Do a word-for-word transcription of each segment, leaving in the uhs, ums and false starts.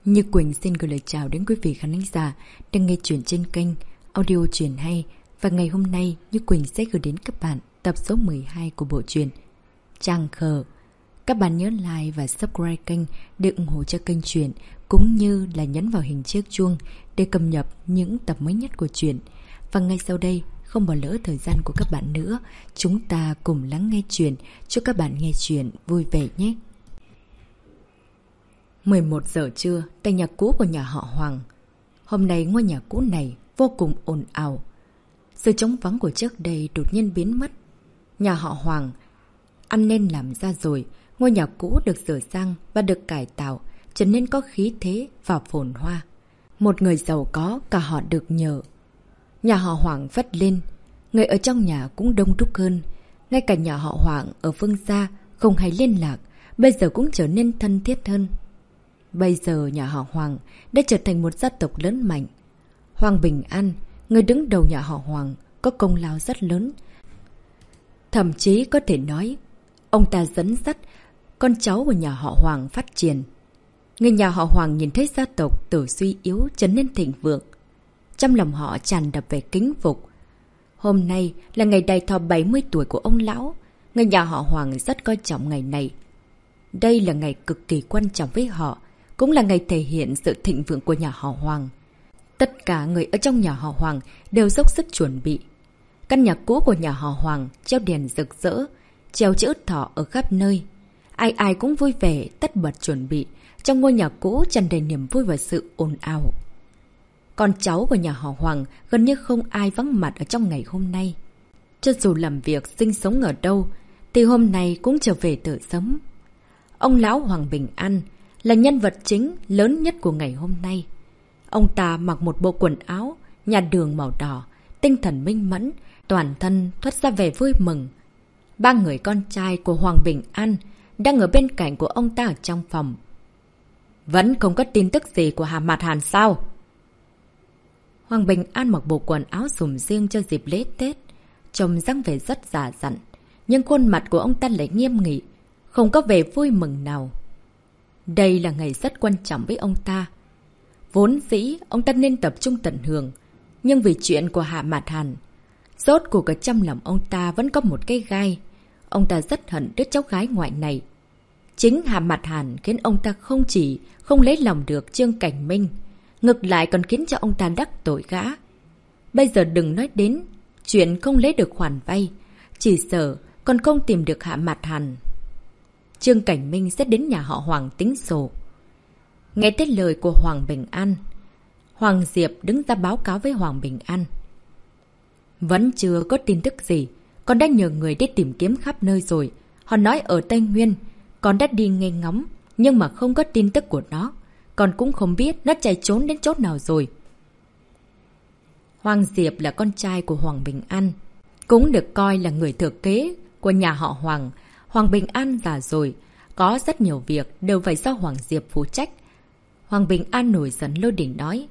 Như Quỳnh xin gửi lời chào đến quý vị khán giả đang nghe chuyện trên kênh Audio Truyện Hay. Và ngày hôm nay Như Quỳnh sẽ gửi đến các bạn tập số mười hai của bộ truyện Trang Khờ. Các bạn nhớ like và subscribe kênh để ủng hộ cho kênh truyện, cũng như là nhấn vào hình chiếc chuông để cập nhật những tập mới nhất của truyện. Và ngay sau đây, không bỏ lỡ thời gian của các bạn nữa, chúng ta cùng lắng nghe truyện. Chúc các bạn nghe truyện vui vẻ nhé. mười một giờ trưa, tại nhà cũ của nhà họ Hoàng. Hôm nay ngôi nhà cũ này vô cùng ồn ào. Sự trống vắng của trước đây đột nhiên biến mất. Nhà họ Hoàng ăn nên làm ra rồi. Ngôi nhà cũ được sửa sang và được cải tạo, trở nên có khí thế và phồn hoa. Một người giàu có, cả họ được nhờ. Nhà họ Hoàng vất lên, người ở trong nhà cũng đông đúc hơn. Ngay cả nhà họ Hoàng ở phương xa không hay liên lạc, bây giờ cũng trở nên thân thiết hơn. Bây giờ nhà họ Hoàng đã trở thành một gia tộc lớn mạnh. Hoàng Bình An, người đứng đầu nhà họ Hoàng, có công lao rất lớn. Thậm chí có thể nói, ông ta dẫn dắt con cháu của nhà họ Hoàng phát triển. Người nhà họ Hoàng nhìn thấy gia tộc từ suy yếu trở nên thịnh vượng. Trong lòng họ tràn đập về kính phục. Hôm nay là ngày đại thọ bảy mươi tuổi của ông lão. Người nhà họ Hoàng rất coi trọng ngày này. Đây là ngày cực kỳ quan trọng với họ, cũng là ngày thể hiện sự thịnh vượng của nhà họ Hoàng. Tất cả người ở trong nhà họ Hoàng đều dốc sức chuẩn bị. Căn nhà cũ của nhà họ Hoàng treo đèn rực rỡ, treo chữ thọ ở khắp nơi. Ai ai cũng vui vẻ, tất bật chuẩn bị. Trong ngôi nhà cũ tràn đầy niềm vui và sự ồn ào. Con cháu của nhà họ Hoàng gần như không ai vắng mặt ở trong ngày hôm nay. Cho dù làm việc, sinh sống ở đâu, thì hôm nay cũng trở về tự sống. Ông lão Hoàng Bình An là nhân vật chính lớn nhất của ngày hôm nay. Ông ta mặc một bộ quần áo nhà đường màu đỏ, tinh thần minh mẫn, toàn thân thoát ra vẻ vui mừng. Ba người con trai của Hoàng Bình An đang ở bên cạnh của ông ta ở trong phòng. Vẫn không có tin tức gì của Hà Mạt Hàn sao? Hoàng Bình An mặc bộ quần áo sùm riêng cho dịp lễ Tết, trông dáng vẻ rất già dặn, nhưng khuôn mặt của ông ta lại nghiêm nghị, không có vẻ vui mừng nào. Đây là ngày rất quan trọng với ông ta. Vốn dĩ, ông ta nên tập trung tận hưởng, nhưng vì chuyện của Hạ Mạt Hàn, rốt cuộc ở trong lòng ông ta vẫn có một cái gai. Ông ta rất hận đứa cháu gái ngoại này. Chính Hạ Mạt Hàn khiến ông ta không chỉ không lấy lòng được Trương Cảnh Minh, ngược lại còn khiến cho ông ta đắc tội gã. Bây giờ đừng nói đến chuyện không lấy được khoản vay, chỉ sợ còn không tìm được Hạ Mạt Hàn, Trương Cảnh Minh sẽ đến nhà họ Hoàng tính sổ. Nghe tới lời của Hoàng Bình An, Hoàng Diệp đứng ra báo cáo với Hoàng Bình An. Vẫn chưa có tin tức gì, con đã nhờ người đi tìm kiếm khắp nơi rồi. Họ nói ở Tây Nguyên, con đã đi nghe ngóng, nhưng mà không có tin tức của nó. Con cũng không biết nó chạy trốn đến chỗ nào rồi. Hoàng Diệp là con trai của Hoàng Bình An, cũng được coi là người thừa kế của nhà họ Hoàng. Hoàng Bình An già rồi, có rất nhiều việc đều phải do Hoàng Diệp phụ trách. Hoàng Bình An nổi giận lôi đình nói.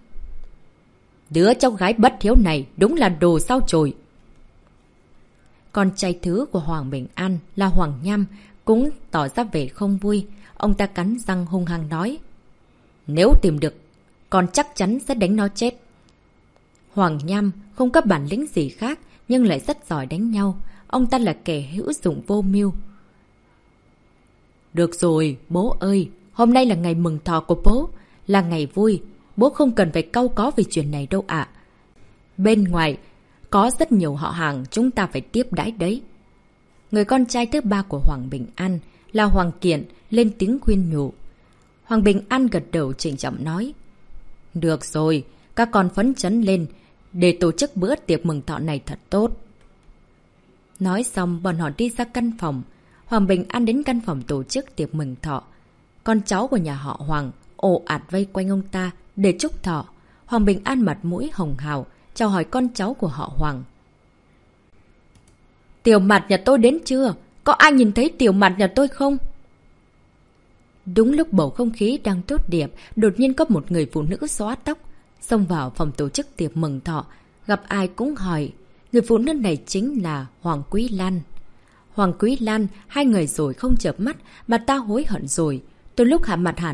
Đứa cháu gái bất hiếu này đúng là đồ sao chổi. Con trai thứ của Hoàng Bình An là Hoàng Nham cũng tỏ ra vẻ không vui. Ông ta cắn răng hung hăng nói. Nếu tìm được, con chắc chắn sẽ đánh nó chết. Hoàng Nham không có bản lĩnh gì khác, nhưng lại rất giỏi đánh nhau. Ông ta là kẻ hữu dụng vô mưu. Được rồi, bố ơi, hôm nay là ngày mừng thọ của bố, là ngày vui. Bố không cần phải cau có vì chuyện này đâu ạ. Bên ngoài, có rất nhiều họ hàng chúng ta phải tiếp đãi đấy. Người con trai thứ ba của Hoàng Bình An là Hoàng Kiện lên tiếng khuyên nhủ. Hoàng Bình An gật đầu trịnh trọng nói. Được rồi, các con phấn chấn lên để tổ chức bữa tiệc mừng thọ này thật tốt. Nói xong, bọn họ đi ra căn phòng. Hoàng Bình An đến căn phòng tổ chức tiệc mừng thọ. Con cháu của nhà họ Hoàng ồ ạt vây quanh ông ta để chúc thọ. Hoàng Bình An mặt mũi hồng hào chào hỏi con cháu của họ Hoàng. Tiểu Mạt nhà tôi đến chưa? Có ai nhìn thấy Tiểu Mạt nhà tôi không? Đúng lúc bầu không khí đang tốt đẹp, đột nhiên có một người phụ nữ xóa tóc xông vào phòng tổ chức tiệc mừng thọ. Gặp ai cũng hỏi. Người phụ nữ này chính là Hoàng Quý Lan. Hoàng Quý Lan, hai người rồi không chợp mắt, bà ta hối hận rồi. Từ lúc Hạ Mạt Hàn khóc,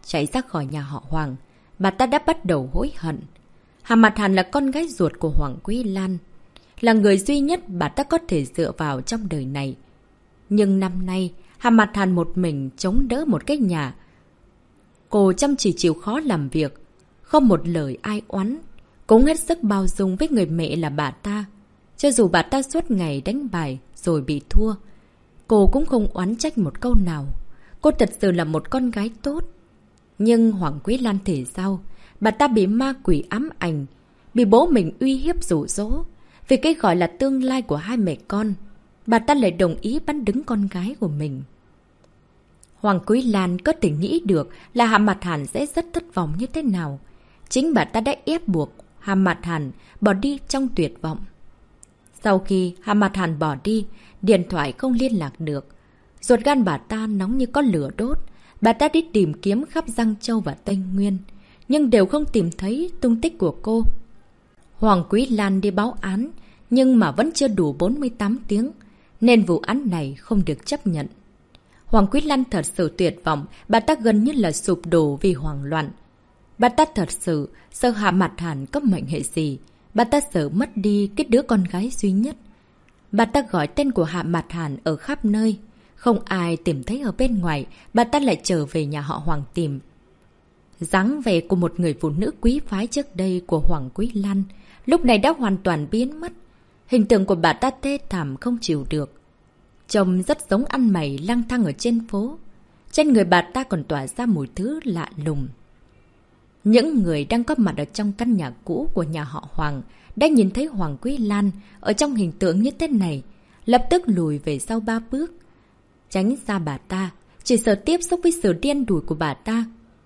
chạy ra khỏi nhà họ Hoàng, bà ta đã bắt đầu hối hận. Hà Mạt Hàn là con gái ruột của Hoàng Quý Lan, là người duy nhất bà ta có thể dựa vào trong đời này. Nhưng năm nay, Hà Mạt Hàn một mình chống đỡ một cái nhà. Cô chăm chỉ chịu khó làm việc, không một lời ai oán, cũng hết sức bao dung với người mẹ là bà ta. Cho dù bà ta suốt ngày đánh bài rồi bị thua, cô cũng không oán trách một câu nào. Cô thật sự là một con gái tốt. Nhưng Hoàng Quý Lan thì sao? Bà ta bị ma quỷ ám ảnh, bị bố mình uy hiếp dụ dỗ. Vì cái gọi là tương lai của hai mẹ con, bà ta lại đồng ý bắn đứng con gái của mình. Hoàng Quý Lan có thể nghĩ được là Hà Mạt Hàn sẽ rất thất vọng như thế nào. Chính bà ta đã ép buộc Hà Mạt Hàn bỏ đi trong tuyệt vọng. Sau khi Hà Mạt Hàn bỏ đi, điện thoại không liên lạc được. Ruột gan bà ta nóng như có lửa đốt. Bà ta đi tìm kiếm khắp Giang Châu và Tây Nguyên, nhưng đều không tìm thấy tung tích của cô. Hoàng Quý Lan đi báo án, nhưng mà vẫn chưa đủ bốn mươi tám tiếng, nên vụ án này không được chấp nhận. Hoàng Quý Lan thật sự tuyệt vọng, bà ta gần như là sụp đổ vì hoảng loạn. Bà ta thật sự sợ Hà Mạt Hàn có mệnh hệ gì. Bà ta sợ mất đi cái đứa con gái duy nhất. Bà ta gọi tên của Hà Mạt Hàn ở khắp nơi. Không ai tìm thấy ở bên ngoài, bà ta lại trở về nhà họ Hoàng tìm. Dáng vẻ của một người phụ nữ quý phái trước đây của Hoàng Quý Lan lúc này đã hoàn toàn biến mất. Hình tượng của bà ta thê thảm không chịu được. Trông rất giống ăn mày lang thang ở trên phố. Trên người bà ta còn tỏa ra mùi thứ lạ lùng. Những người đang có mặt ở trong căn nhà cũ của nhà họ Hoàng đã nhìn thấy Hoàng Quý Lan ở trong hình tượng như thế này, lập tức lùi về sau ba bước, tránh xa bà ta, chỉ sợ tiếp xúc với sự điên đùi của bà ta.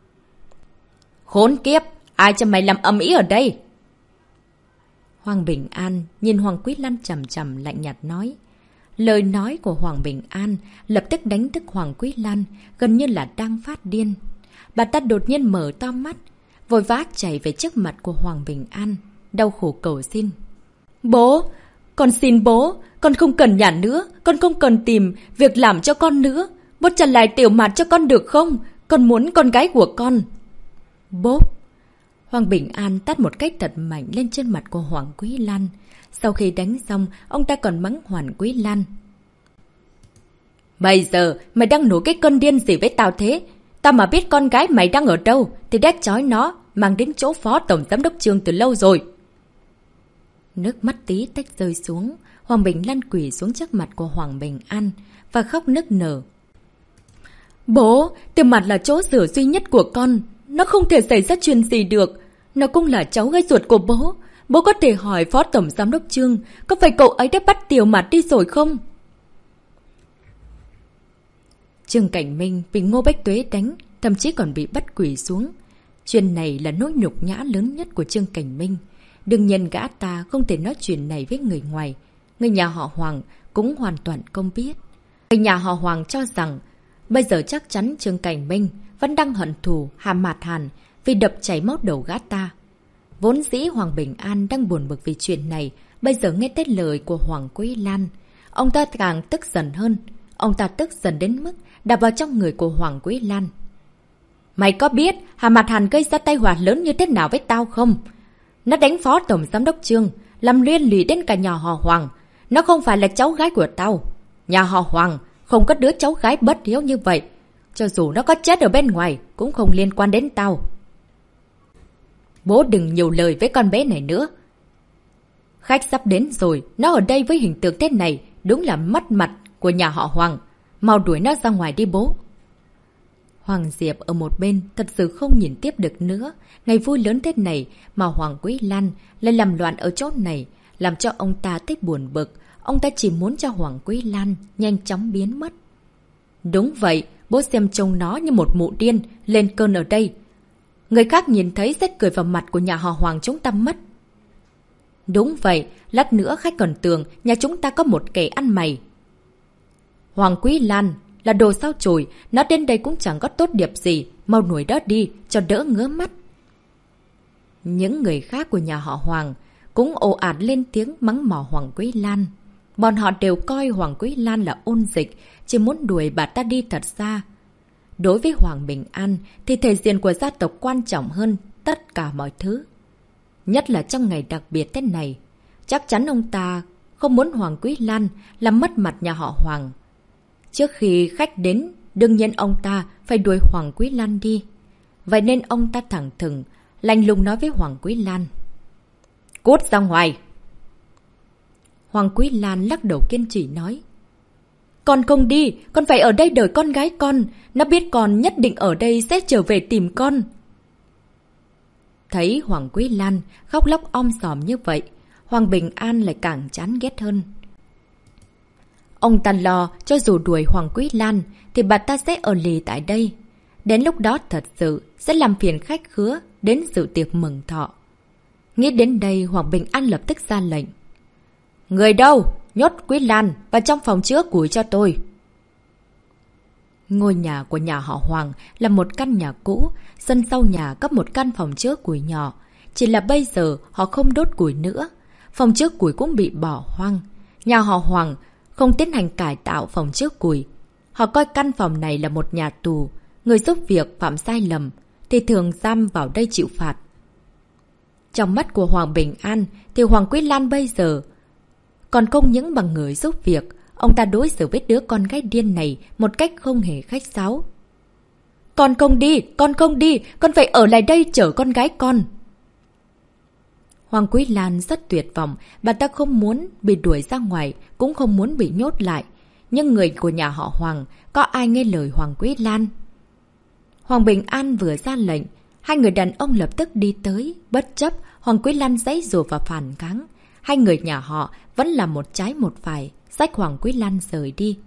Khốn kiếp! Ai cho mày làm ầm ĩ ở đây? Hoàng Bình An nhìn Hoàng Quý Lan chằm chằm lạnh nhạt nói. Lời nói của Hoàng Bình An lập tức đánh thức Hoàng Quý Lan, gần như là đang phát điên. Bà ta đột nhiên mở to mắt, vội vã chạy về trước mặt của Hoàng Bình An, đau khổ cầu xin. Bố! Con xin bố! Con không cần nhà nữa! Con không cần tìm việc làm cho con nữa! Bố trả lại Tiểu Mạt cho con được không? Con muốn con gái của con! Bố! Hoàng Bình An tát một cái thật mạnh lên trên mặt của Hoàng Quý Lan. Sau khi đánh xong, ông ta còn mắng Hoàng Quý Lan. Bây giờ, mày đang nổi cái cơn điên gì với tao thế? Tao mà biết con gái mày đang ở đâu, thì đã trói nó, mang đến chỗ phó tổng giám đốc Trương từ lâu rồi. Nước mắt tí tách rơi xuống, Hoàng Bình Lan quỳ xuống trước mặt của Hoàng Bình An và khóc nức nở. Bố, Tiểu Mạt là chỗ dựa duy nhất của con. Nó không thể xảy ra chuyện gì được. Nó cũng là cháu gái ruột của bố. Bố có thể hỏi phó tổng giám đốc Trương, có phải cậu ấy đã bắt Tiểu Mạt đi rồi không? Trương Cảnh Minh bị Ngô Bách Tuế đánh, thậm chí còn bị bắt quỳ xuống. Chuyện này là nỗi nhục nhã lớn nhất của Trương Cảnh Minh. Đương nhiên gã ta không thể nói chuyện này với người ngoài. Người nhà họ Hoàng cũng hoàn toàn không biết. Người nhà họ Hoàng cho rằng bây giờ chắc chắn Trương Cảnh Minh vẫn đang hận thù Hà Mạt Hàn vì đập chảy máu đầu gã ta. Vốn dĩ Hoàng Bình An đang buồn bực vì chuyện này, bây giờ nghe tới lời của Hoàng Quý Lan, ông ta càng tức giận hơn. Ông ta tức giận đến mức đạp vào trong người của Hoàng Quý Lan. Mày có biết Hà Mạt Hàn gây ra tai họa lớn như thế nào với tao không? Nó đánh phó tổng giám đốc Trương, làm liên lụy đến cả nhà họ Hoàng. Nó không phải là cháu gái của tao. Nhà họ Hoàng không có đứa cháu gái bất hiếu như vậy. Cho dù nó có chết ở bên ngoài cũng không liên quan đến tao. Bố đừng nhiều lời với con bé này nữa. Khách sắp đến rồi, nó ở đây với hình tượng thế này đúng là mất mặt của nhà họ Hoàng. Mau đuổi nó ra ngoài đi bố. Hoàng Diệp ở một bên thật sự không nhìn tiếp được nữa. Ngày vui lớn thế này mà Hoàng Quý Lan lại làm loạn ở chỗ này, làm cho ông ta thấy buồn bực. Ông ta chỉ muốn cho Hoàng Quý Lan nhanh chóng biến mất. Đúng vậy, bố xem trông nó như một mụ điên lên cơn ở đây. Người khác nhìn thấy sẽ cười vào mặt của nhà họ Hoàng chúng ta mất. Đúng vậy, lát nữa khách còn tưởng nhà chúng ta có một kẻ ăn mày. Hoàng Quý Lan là đồ sao chổi, nó đến đây cũng chẳng có tốt đẹp gì, mau đuổi đó đi cho đỡ ngứa mắt. Những người khác của nhà họ Hoàng cũng ồ ạt lên tiếng mắng mỏ Hoàng Quý Lan. Bọn họ đều coi Hoàng Quý Lan là ôn dịch, chỉ muốn đuổi bà ta đi thật xa. Đối với Hoàng Bình An thì thể diện của gia tộc quan trọng hơn tất cả mọi thứ. Nhất là trong ngày đặc biệt thế này, chắc chắn ông ta không muốn Hoàng Quý Lan làm mất mặt nhà họ Hoàng. Trước khi khách đến, đương nhiên ông ta phải đuổi Hoàng Quý Lan đi. Vậy nên ông ta thẳng thừng, lạnh lùng nói với Hoàng Quý Lan. Cút ra ngoài! Hoàng Quý Lan lắc đầu kiên trì nói. Con không đi, con phải ở đây đợi con gái con. Nó biết con nhất định ở đây sẽ trở về tìm con. Thấy Hoàng Quý Lan khóc lóc om sòm như vậy, Hoàng Bình An lại càng chán ghét hơn. Ông ta lo cho dù đuổi Hoàng Quý Lan thì bà ta sẽ ở lì tại đây. Đến lúc đó thật sự sẽ làm phiền khách khứa đến dự tiệc mừng thọ. Nghĩ đến đây, Hoàng Bình An lập tức ra lệnh. Người đâu? Nhốt Quý Lan vào trong phòng chứa củi cho tôi. Ngôi nhà của nhà họ Hoàng là một căn nhà cũ, sân sau nhà có một căn phòng chứa củi nhỏ. Chỉ là bây giờ họ không đốt củi nữa, phòng chứa củi cũng bị bỏ hoang. Nhà họ Hoàng không tiến hành cải tạo phòng chứa củi. Họ coi căn phòng này là một nhà tù, người giúp việc phạm sai lầm thì thường giam vào đây chịu phạt. Trong mắt của Hoàng Bình An thì Hoàng Quý Lan bây giờ còn không những bằng người giúp việc, ông ta đối xử với đứa con gái điên này một cách không hề khách sáo. Con không đi, con không đi, con phải ở lại đây chở con gái con. Hoàng Quý Lan rất tuyệt vọng, bà ta không muốn bị đuổi ra ngoài, cũng không muốn bị nhốt lại. Nhưng người của nhà họ Hoàng, có ai nghe lời Hoàng Quý Lan? Hoàng Bình An vừa ra lệnh, hai người đàn ông lập tức đi tới, bất chấp Hoàng Quý Lan giãy giụa và phản kháng. Hai người nhà họ vẫn là một trái một phải, xách Hoàng Quý Lan rời đi.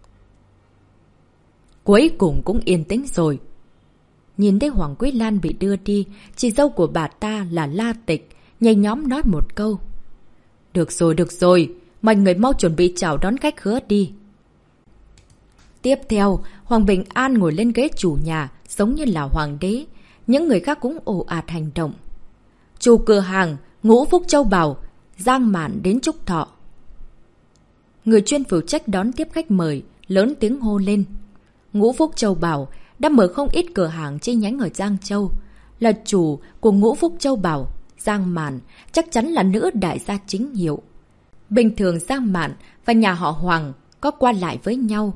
Cuối cùng cũng yên tĩnh rồi. Nhìn thấy Hoàng Quý Lan bị đưa đi, chị dâu của bà ta là La Tịch nhảy nhóm nói một câu. Được rồi, được rồi, mọi người mau chuẩn bị chào đón khách khứa đi. Tiếp theo, Hoàng Bình An ngồi lên ghế chủ nhà, giống như là hoàng đế. Những người khác cũng ồ ạt hành động. Chủ cửa hàng Ngũ Phúc Châu bảo Giang Mạn đến chúc thọ. Người chuyên phụ trách đón tiếp khách mời lớn tiếng hô lên. Ngũ Phúc Châu bảo đã mở không ít cửa hàng chi nhánh ở Giang Châu. Là chủ của Ngũ Phúc Châu bảo Giang Mạn chắc chắn là nữ đại gia chính hiệu. Bình thường Giang Mạn và nhà họ Hoàng có qua lại với nhau.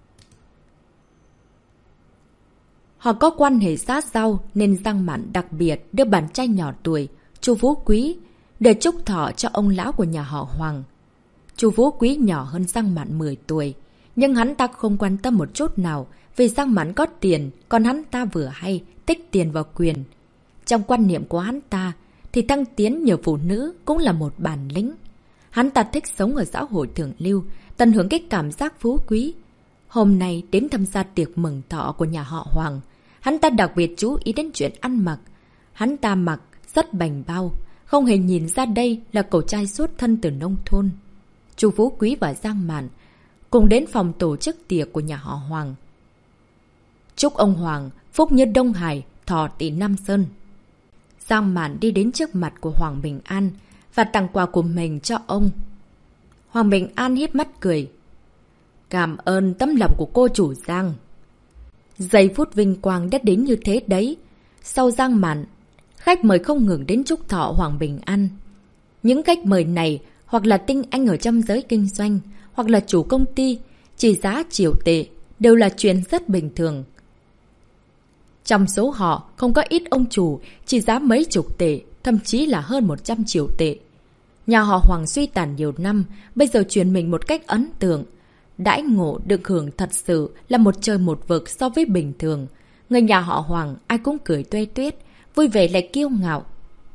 Họ có quan hệ sát giao nên Giang Mạn đặc biệt đưa bạn trai nhỏ tuổi, Chu Vũ Quý, để chúc thọ cho ông lão của nhà họ Hoàng. Chu Vũ Quý nhỏ hơn Giang Mạn mười tuổi, nhưng hắn ta không quan tâm một chút nào vì Giang Mạn có tiền, còn hắn ta vừa hay tích tiền vào quyền. Trong quan niệm của hắn ta thì thăng tiến nhờ phụ nữ cũng là một bản lĩnh. Hắn ta thích sống ở xã hội thượng lưu, tận hưởng cái cảm giác phú quý. Hôm nay đến tham gia tiệc mừng thọ của nhà họ Hoàng, hắn ta đặc biệt chú ý đến chuyện ăn mặc. Hắn ta mặc rất bảnh bao, không hề nhìn ra đây là cậu trai xuất thân từ nông thôn. Chu Vũ Quý và Giang Mạn cùng đến phòng tổ chức tiệc của nhà họ Hoàng. Chúc ông Hoàng phúc như Đông Hải, thọ tỷ Nam Sơn. Giang Mạn đi đến trước mặt của Hoàng Bình An và tặng quà của mình cho ông. Hoàng Bình An híp mắt cười. Cảm ơn tấm lòng của cô chủ Giang. Giây phút vinh quang đã đến như thế đấy. Sau Giang Mạn, khách mời không ngừng đến chúc thọ Hoàng Bình An. Những khách mời này hoặc là tinh anh ở trong giới kinh doanh, hoặc là chủ công ty, chỉ giá triệu tệ, đều là chuyện rất bình thường. Trong số họ, không có ít ông chủ, chỉ giá mấy chục tệ, thậm chí là hơn một trăm triệu tệ. Nhà họ Hoàng suy tàn nhiều năm, bây giờ chuyển mình một cách ấn tượng. Đãi ngộ được hưởng thật sự là một trời một vực so với bình thường. Người nhà họ Hoàng ai cũng cười tuê tuyết, vui vẻ lại kiêu ngạo.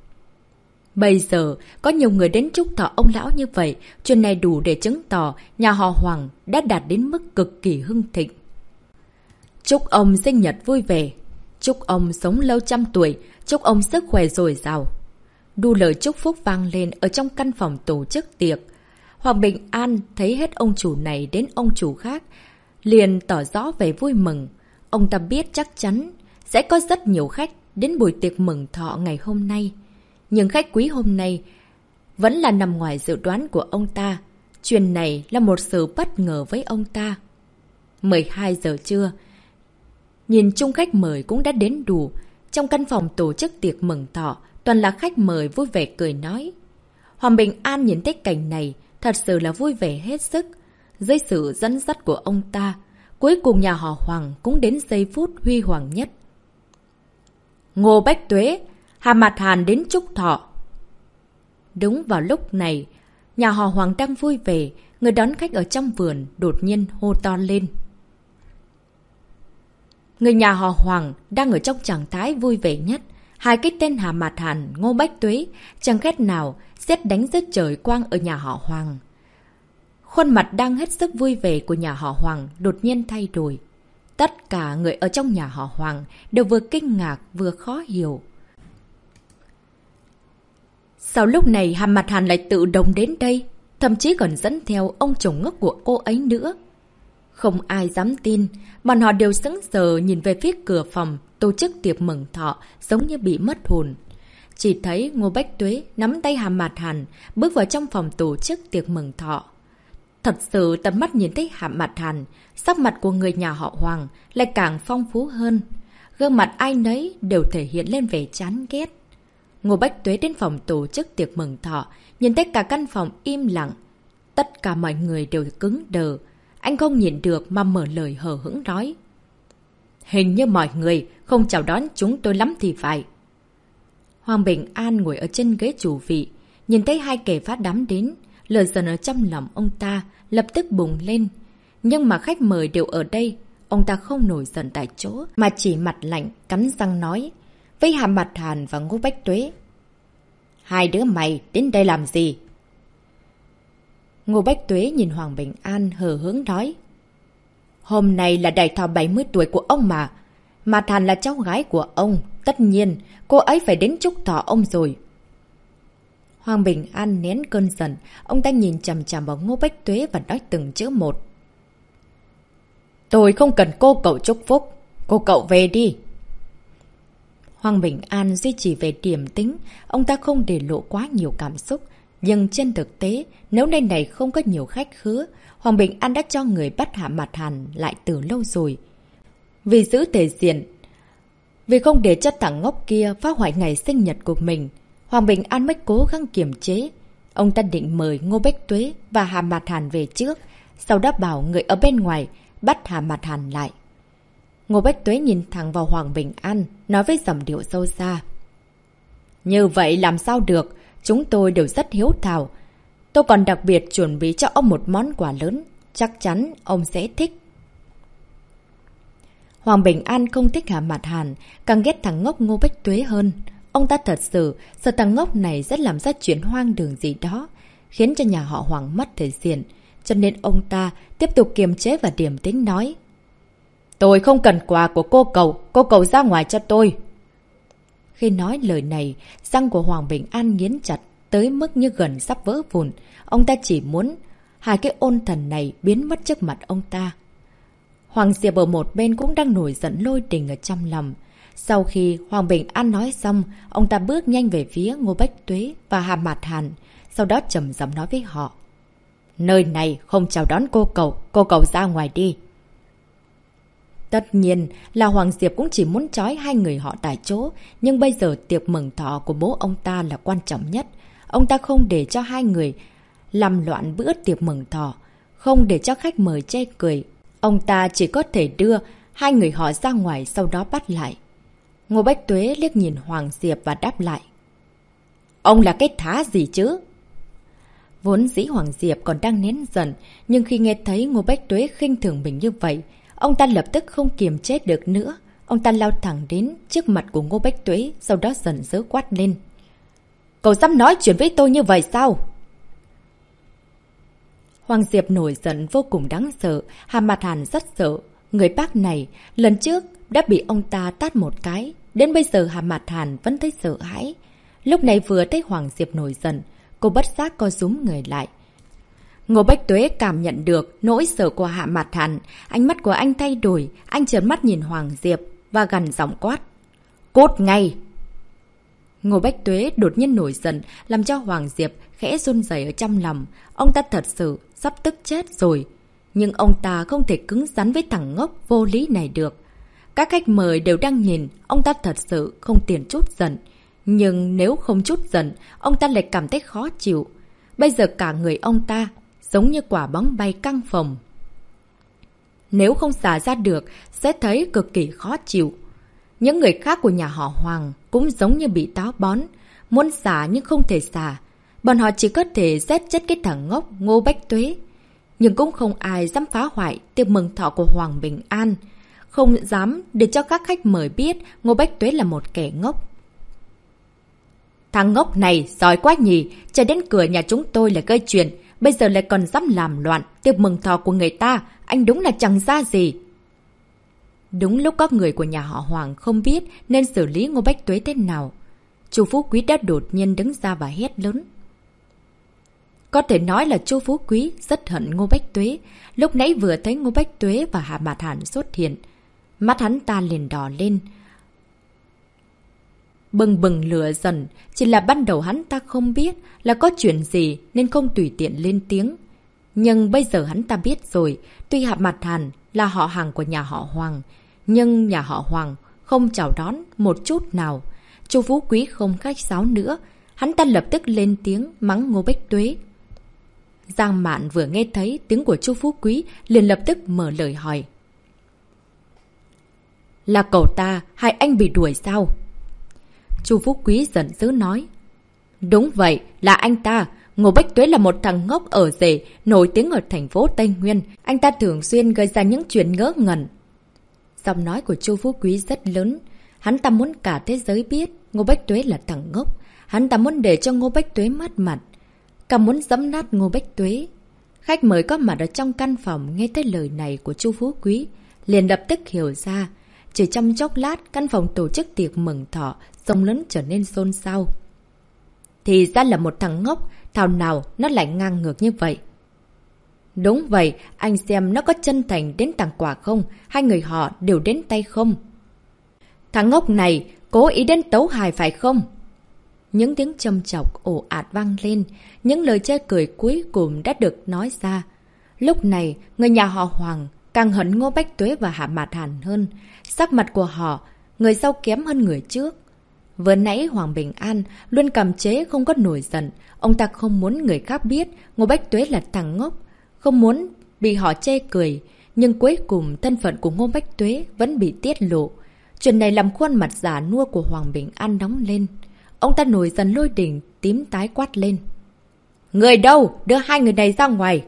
Bây giờ, có nhiều người đến chúc thọ ông lão như vậy, chuyện này đủ để chứng tỏ nhà họ Hoàng đã đạt đến mức cực kỳ hưng thịnh. Chúc ông sinh nhật vui vẻ, chúc ông sống lâu trăm tuổi, chúc ông sức khỏe dồi dào. Đủ lời chúc phúc vang lên ở trong căn phòng tổ chức tiệc. Hoàng Bình An thấy hết ông chủ này đến ông chủ khác, liền tỏ rõ vẻ vui mừng. Ông ta biết chắc chắn sẽ có rất nhiều khách đến buổi tiệc mừng thọ ngày hôm nay. Nhưng khách quý hôm nay vẫn là nằm ngoài dự đoán của ông ta. Chuyện này là một sự bất ngờ với ông ta. mười hai giờ trưa, Nhìn chung khách mời cũng đã đến đủ. Trong căn phòng tổ chức tiệc mừng thọ, toàn là khách mời vui vẻ cười nói. Hoàng Bình An nhìn thấy cảnh này, thật sự là vui vẻ hết sức. Dưới sự dẫn dắt của ông ta, cuối cùng nhà họ Hoàng cũng đến giây phút huy hoàng nhất. Ngô Bách Tuế, Hà Mạt Hàn đến chúc thọ. Đúng vào lúc này, nhà họ Hoàng đang vui vẻ, người đón khách ở trong vườn đột nhiên hô to lên. Người nhà họ Hoàng đang ở trong trạng thái vui vẻ nhất. Hai cái tên Hà Mạt Hàn, Ngô Bách Tuế, chẳng khác nào sét đánh giữa trời quang ở nhà họ Hoàng. Khuôn mặt đang hết sức vui vẻ của nhà họ Hoàng đột nhiên thay đổi. Tất cả người ở trong nhà họ Hoàng đều vừa kinh ngạc vừa khó hiểu. Sao lúc này Hà Mạt Hàn lại tự động đến đây, thậm chí còn dẫn theo ông chồng ngốc của cô ấy nữa? Không ai dám tin, bọn họ đều sững sờ nhìn về phía cửa phòng tổ chức tiệc mừng thọ, giống như bị mất hồn. Chỉ thấy Ngô Bách Tuế nắm tay Hà Mạt Hàn bước vào trong phòng tổ chức tiệc mừng thọ. Thật sự tận mắt nhìn thấy Hà Mạt Hàn, sắc mặt của người nhà họ Hoàng lại càng phong phú hơn. Gương mặt ai nấy đều thể hiện lên vẻ chán ghét. Ngô Bách Tuế đến phòng tổ chức tiệc mừng thọ, nhìn thấy cả căn phòng im lặng. Tất cả mọi người đều cứng đờ. Anh không nhịn được mà mở lời hờ hững nói. Hình như mọi người không chào đón chúng tôi lắm thì phải. Hoàng Bình An ngồi ở trên ghế chủ vị, nhìn thấy hai kẻ phá đám đến, lời giận ở trong lòng ông ta lập tức bùng lên. Nhưng mà khách mời đều ở đây, ông ta không nổi giận tại chỗ, mà chỉ mặt lạnh, cắn răng nói với Hà Mạt Hàn và Ngô Bách Tuế. Hai đứa mày đến đây làm gì? Ngô Bách Tuế nhìn Hoàng Bình An hờ hững nói. Hôm nay là đại thọ bảy mươi tuổi của ông mà. Mạt Hàn là cháu gái của ông, tất nhiên cô ấy phải đến chúc thọ ông rồi. Hoàng Bình An nén cơn giận, ông ta nhìn chằm chằm vào Ngô Bách Tuế và nói từng chữ một. Tôi không cần cô cậu chúc phúc, cô cậu về đi. Hoàng Bình An duy trì về điềm tĩnh, ông ta không để lộ quá nhiều cảm xúc. Nhưng trên thực tế, nếu nơi này không có nhiều khách khứa, Hoàng Bình An đã cho người bắt Hạ Mạt Hàn lại từ lâu rồi. Vì giữ thể diện, vì không để cho thằng ngốc kia phá hoại ngày sinh nhật của mình, Hoàng Bình An mới cố gắng kiềm chế. Ông ta định mời Ngô Bách Tuế và Hạ Mạt Hàn về trước, sau đó bảo người ở bên ngoài bắt Hạ Mạt Hàn lại. Ngô Bách Tuế nhìn thẳng vào Hoàng Bình An, nói với giọng điệu sâu xa. Như vậy làm sao được, chúng tôi đều rất hiếu thảo. Tôi còn đặc biệt chuẩn bị cho ông một món quà lớn, chắc chắn ông sẽ thích. Hoàng Bình An không thích Hạ Mạt Hàn, càng ghét thằng ngốc Ngô Bách Tuế hơn. Ông ta thật sự sợ thằng ngốc này sẽ làm ra chuyện hoang đường gì đó, khiến cho nhà họ Hoàng mất thể diện. Cho nên ông ta tiếp tục kiềm chế và điềm tĩnh nói. Tôi không cần quà của cô cậu, cô cậu ra ngoài cho tôi. Khi nói lời này, răng của Hoàng Bình An nghiến chặt, tới mức như gần sắp vỡ vụn. Ông ta chỉ muốn hai cái ôn thần này biến mất trước mặt ông ta. Hoàng Diệp ở một bên cũng đang nổi giận lôi đình ở trong lòng. Sau khi Hoàng Bình An nói xong, ông ta bước nhanh về phía Ngô Bách Tuế và Hạ Mạt Hàn, sau đó trầm giọng nói với họ. Nơi này không chào đón cô cậu, cô cậu ra ngoài đi. Tất nhiên là Hoàng Diệp cũng chỉ muốn trói hai người họ tại chỗ, nhưng bây giờ tiệc mừng thọ của bố ông ta là quan trọng nhất. Ông ta không để cho hai người làm loạn bữa tiệc mừng thọ, không để cho khách mời chê cười. Ông ta chỉ có thể đưa hai người họ ra ngoài, sau đó bắt lại. Ngô Bách Tuế liếc nhìn Hoàng Diệp và đáp lại. Ông là cái thá gì chứ? Vốn dĩ Hoàng Diệp còn đang nén giận, nhưng khi nghe thấy Ngô Bách Tuế khinh thường mình như vậy, ông ta lập tức không kiềm chế được nữa. Ông ta lao thẳng đến trước mặt của Ngô Bách Tuế, sau đó giận dữ quát lên. Cậu dám nói chuyện với tôi như vậy sao? Hoàng Diệp nổi giận vô cùng đáng sợ, Hạ Mạt Hàn rất sợ. Người bác này lần trước đã bị ông ta tát một cái, đến bây giờ Hạ Mạt Hàn vẫn thấy sợ hãi. Lúc này vừa thấy Hoàng Diệp nổi giận, cô bất giác co rúm người lại. Ngô Bách Tuế cảm nhận được nỗi sợ của Hạ Mạt Hàn, ánh mắt của anh thay đổi, anh trợn mắt nhìn Hoàng Diệp và gằn giọng quát. Cút ngay! Ngô Bách Tuế đột nhiên nổi giận, làm cho Hoàng Diệp khẽ run rẩy ở trong lòng. Ông ta thật sự sắp tức chết rồi. Nhưng ông ta không thể cứng rắn với thằng ngốc vô lý này được. Các khách mời đều đang nhìn, ông ta thật sự không tiền chút giận. Nhưng nếu không chút giận, ông ta lại cảm thấy khó chịu. Bây giờ cả người ông ta giống như quả bóng bay căng phồng. Nếu không xả ra được, sẽ thấy cực kỳ khó chịu. Những người khác của nhà họ Hoàng cũng giống như bị táo bón. Muốn xả nhưng không thể xả. Bọn họ chỉ có thể giết chết cái thằng ngốc Ngô Bách Tuế. Nhưng cũng không ai dám phá hoại tiệc mừng thọ của Hoàng Bình An. Không dám để cho các khách mời biết Ngô Bách Tuế là một kẻ ngốc. Thằng ngốc này giỏi quá nhỉ, chạy đến cửa nhà chúng tôi là gây chuyện, bây giờ lại còn dám làm loạn tiệc mừng thọ của người ta, anh đúng là chẳng ra gì. Đúng lúc các người của nhà họ Hoàng không biết nên xử lý Ngô Bách Tuế thế nào, Chu Phú Quý đã đột nhiên đứng ra và hét lớn. Có thể nói là Chu Phú Quý rất hận Ngô Bách Tuế. Lúc nãy vừa thấy Ngô Bách Tuế và Hạ Mạt Hàn xuất hiện, mắt hắn ta liền đỏ lên. Bừng bừng lửa dần, chỉ là ban đầu hắn ta không biết là có chuyện gì nên không tùy tiện lên tiếng. Nhưng bây giờ hắn ta biết rồi, tuy Hạ Mạt Hàn là họ hàng của nhà họ Hoàng, nhưng nhà họ Hoàng không chào đón một chút nào. Chu Phú Quý không khách sáo nữa, hắn ta lập tức lên tiếng mắng Ngô Bách Tuế. Giang Mạn vừa nghe thấy tiếng của Chu Phú Quý liền lập tức mở lời hỏi. Là cậu ta hay anh bị đuổi sao? Chu Phú Quý giận dữ nói. Đúng vậy, là anh ta. Ngô Bách Tuế là một thằng ngốc ở rể, nổi tiếng ở thành phố Tây Nguyên. Anh ta thường xuyên gây ra những chuyện ngớ ngẩn. Giọng nói của Chu Phú Quý rất lớn. Hắn ta muốn cả thế giới biết Ngô Bách Tuế là thằng ngốc. Hắn ta muốn để cho Ngô Bách Tuế mất mặt. Cả muốn giẫm nát Ngô Bách Tuế. Khách mời có mặt ở trong căn phòng nghe thấy lời này của Chu Phú Quý liền lập tức hiểu ra. Chỉ trong chốc lát, căn phòng tổ chức tiệc mừng thọ rộng lớn trở nên xôn xao. Thì ra là một thằng ngốc, thảo nào nó lại ngang ngược như vậy. Đúng vậy, anh xem nó có chân thành đến tặng quà không? Hai người họ đều đến tay không? Thằng ngốc này cố ý đến tấu hài phải không? Những tiếng châm chọc ồ ạt vang lên, những lời chê cười cuối cùng đã được nói ra. Lúc này, người nhà họ Hoàng càng hận Ngô Bách Tuế và Hạ Mạt Hàn hơn. Sắc mặt của họ, người sau kém hơn người trước. Vừa nãy Hoàng Bình An luôn cầm chế không có nổi giận. Ông ta không muốn người khác biết Ngô Bách Tuế là thằng ngốc, không muốn bị họ chê cười. Nhưng cuối cùng thân phận của Ngô Bách Tuế vẫn bị tiết lộ. Chuyện này làm khuôn mặt giả nua của Hoàng Bình An nóng lên. Ông ta nổi dần lôi đỉnh, tím tái quát lên. Người đâu? Đưa hai người này ra ngoài.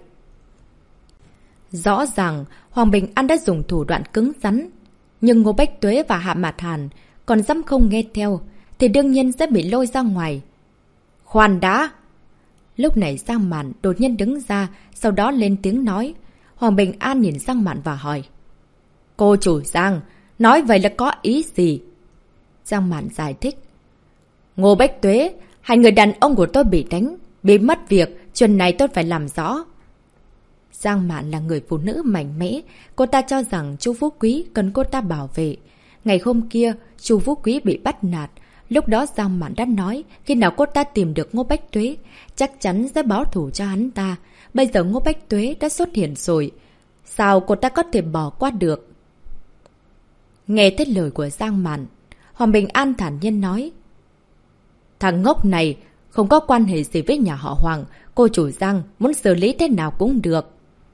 Rõ ràng Hoàng Bình An đã dùng thủ đoạn cứng rắn. Nhưng Ngô Bách Tuế và Hạ Mạt Hàn còn dám không nghe theo thì đương nhiên sẽ bị lôi ra ngoài. Khoan đã! Lúc này Giang Mạn đột nhiên đứng ra, sau đó lên tiếng nói. Hoàng Bình An nhìn Giang Mạn và hỏi. Cô chủ Giang, nói vậy là có ý gì? Giang Mạn giải thích. Ngô Bách Tuế, hai người đàn ông của tôi bị đánh, bị mất việc, chuyện này tôi phải làm rõ. Giang Mạn là người phụ nữ mạnh mẽ, cô ta cho rằng Chu Phú Quý cần cô ta bảo vệ. Ngày hôm kia, Chu Phú Quý bị bắt nạt. Lúc đó Giang Mạn đã nói, khi nào cô ta tìm được Ngô Bách Tuế, chắc chắn sẽ báo thù cho hắn ta. Bây giờ Ngô Bách Tuế đã xuất hiện rồi. Sao cô ta có thể bỏ qua được? Nghe thấy lời của Giang Mạn, Hoàng Bình An thản nhiên nói. Thằng ngốc này không có quan hệ gì với nhà họ Hoàng. Cô chủ Giang muốn xử lý thế nào cũng được.